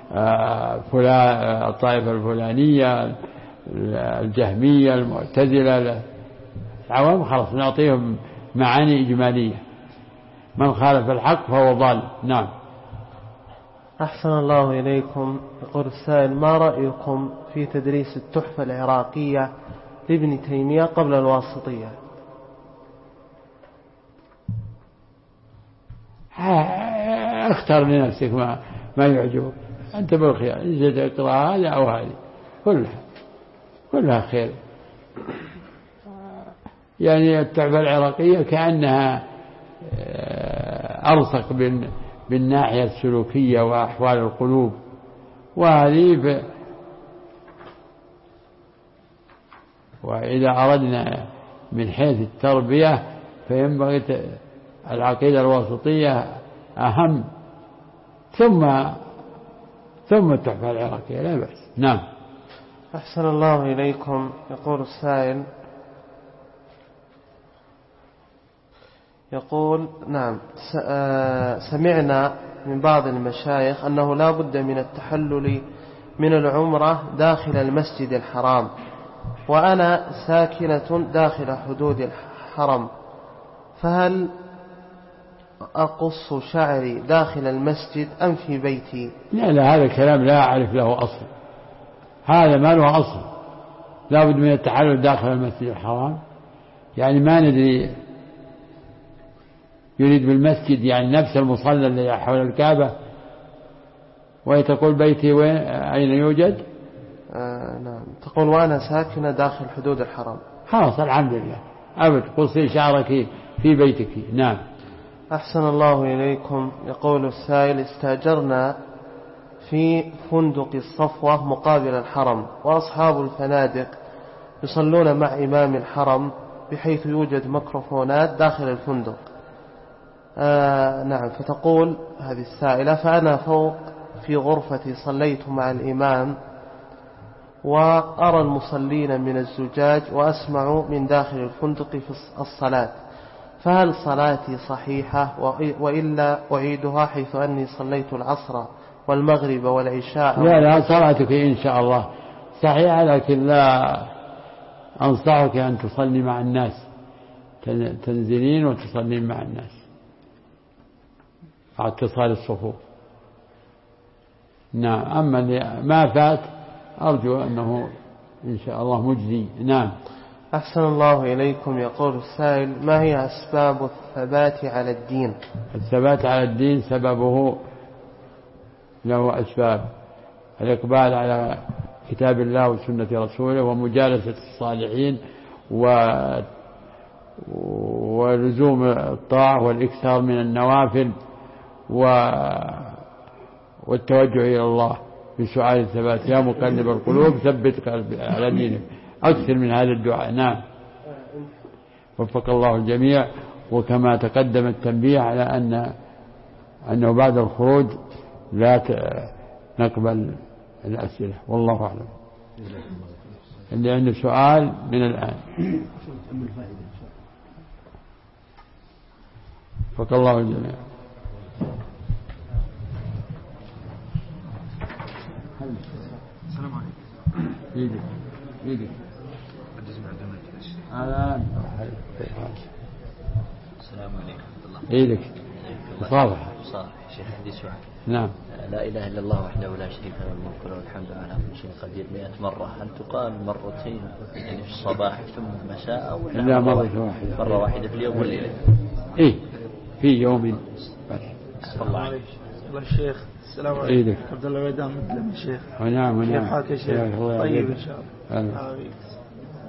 الطائفة الفلانية الجهمية المعتزلة العوام، خلاص نعطيهم معاني إجمالية. من خالف الحق فهو ضال. نعم. أحسن الله إليكم. يقول السائل: ما رأيكم في تدريس التحفة العراقية لابن تيمية قبل الواسطية؟ اختر لنفسك ما يعجبك، أنت بالخيار، إذا تقرأ هذا أو هذه، كلها خير. يعني التحفة العراقية كأنها أرسق بالناحية السلوكية وأحوال القلوب، وهذه وإذا أردنا من حيث التربية فينبغي العقيدة الواسطية أهم، ثم التحفة العراقية، لا بأس. نعم. أحسن الله إليكم. يقول السائل، يقول: نعم، سمعنا من بعض المشايخ أنه لا بد من التحلل من العمرة داخل المسجد الحرام، وأنا ساكنة داخل حدود الحرم، فهل أقص شعري داخل المسجد أم في بيتي؟ لا، هذا الكلام لا أعرف له أصل، هذا ما له أصل. لا بد من التحلل داخل المسجد الحرام، يعني ما ندري يريد بالمسجد يعني نفس المصلى الذي حول الكعبة، وتقول بيتي وين أين يوجد؟ نعم، تقول وأنا ساكنة داخل حدود الحرم. خلاص الحمد لله، أبد قصي شعرك في بيتك. نعم. أحسن الله إليكم. يقول السائل: استأجرنا في فندق الصفوة مقابل الحرم، وأصحاب الفنادق يصلون مع إمام الحرم بحيث يوجد ميكروفونات داخل الفندق. نعم. فتقول هذه السائلة: فأنا فوق في غرفتي صليت مع الإمام، وأرى المصلين من الزجاج وأسمع من داخل الفندق في الصلاة، فهل صلاتي صحيحة؟ وإلا أعيدها، حيث أني صليت العصر والمغرب والعشاء؟ لا، صلاتك إن شاء الله صحيحة، لكن لا أنصحك أن تصلي مع الناس، تنزلين وتصلين مع الناس مع اتصال الصفوف. نعم. أما ما فات أرجو أنه إن شاء الله مجزي. نعم. أحسن الله إليكم. يقول السائل: ما هي أسباب الثبات على الدين؟ الثبات على الدين سببه له أسباب: الإقبال على كتاب الله وسنة رسوله، ومجالسة الصالحين، ولزوم الطاعة، والإكثار من النوافل، والتوجه إلى الله بسؤال الثبات: يا مقلب القلوب ثبت قلبي على دينك. أكثر من هذا الدعاء. نعم. وفق الله الجميع. وكما تقدم التنبيه على أنه بعد الخروج لا نقبل الأسئلة، والله أعلم. اللي عنده سؤال من الآن. وفق الله الجميع. السلام عليكم. يدك السلام عليكم ورحمة الله. يدك صالح شيخ عندي سؤال. نعم. لا إله إلا الله وحده لا شريك له الملك وله الحمد على كل شيء قدير 100 مرة، هل تقال مرتين يعني في الصباح ثم المساء، أو لا مرة واحدة في اليوم والليلة؟ إيه، في يوم بس. الله عليك. الله الشيخ. السلام عليكم. عبد الله ويدان مثل الشيخ. ونعم. كيف حالك يا شيخ؟ طيب إن شاء الله.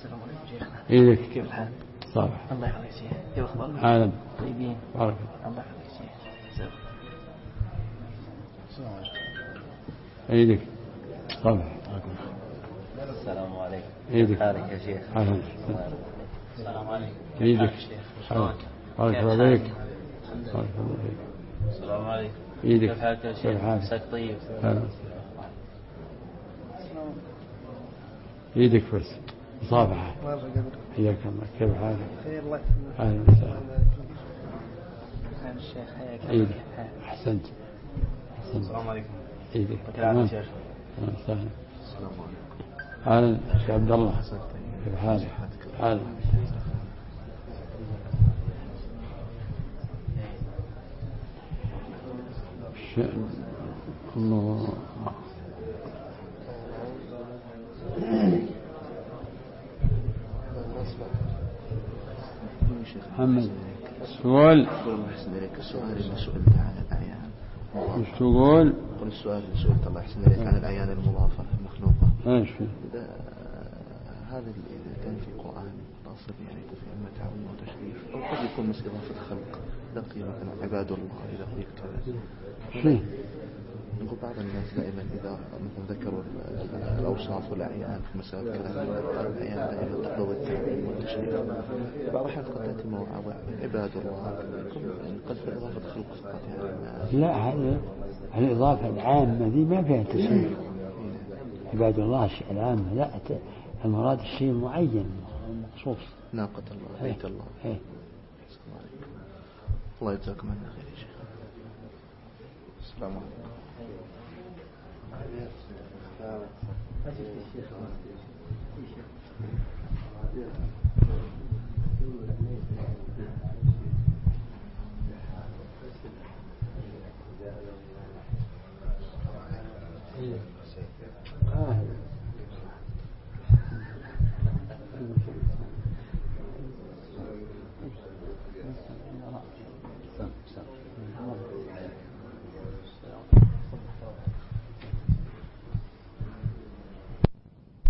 السلام عليكم شيخنا. إيدك. كيف الحال؟ صباح. الله يحفظك شيخ. كيف أخبارك؟ عالم. طيبين. بارك الله يحفظك شيخ. إيدك. صباح. السلام عليكم. إيدك. كيف حالك يا شيخ؟ عالم. السلام عليكم. إيدك. شلونك؟ بارك الله فيك. بارك الله فيك. السلام عليكم. إيدك. كيف حالك يا كيف شيخ؟ حالك؟ مساك طيب. إيدك بس. مصافحة. حياك الله. كيف حالك؟ خير الله أهلا وسهلا. الشيخ حياك. إيدك. أحسنت. السلام عليكم. إيدك. كيف حالك يا شيخ؟ أهلا وسهلا. السلام عليكم. أهلا شيخ عبد الله. كيف حالك؟ حالك. الله. محمد السؤال. الله يحسن إليك. السؤال اللي سئلت عن الأعيان. وش تقول؟ قل السؤال اللي سئلت الله يحسن إليك عن الأعيان المضافة المخلوقة. ايش فيه؟ هذا إذا كان في القرآن ناصب يعني يكون فيه إما تعظيم وتشريف أو قد يكون مثل إضافة خلق. إذا قيل مثلا عباد الله إذا قيل كذا. شيء. نقول بعض الناس دائما إذا مثلا ذكروا الأوصاف والأعيان في مسائل كلام الأعيان دائما تقتضي التعظيم والتشريف. بعض الأحيان قد تأتي مواضع عباد الله قد في إضافة خلق فقط يعني. لا هذه الإضافة العامة دي ما فيها تشريف. عباد الله الشيء العامة لا المراد الشيء معين مخصوص. ناقة الله بيت الله. الله يجزاكم عنا خير يا شيخ. السلام عليكم.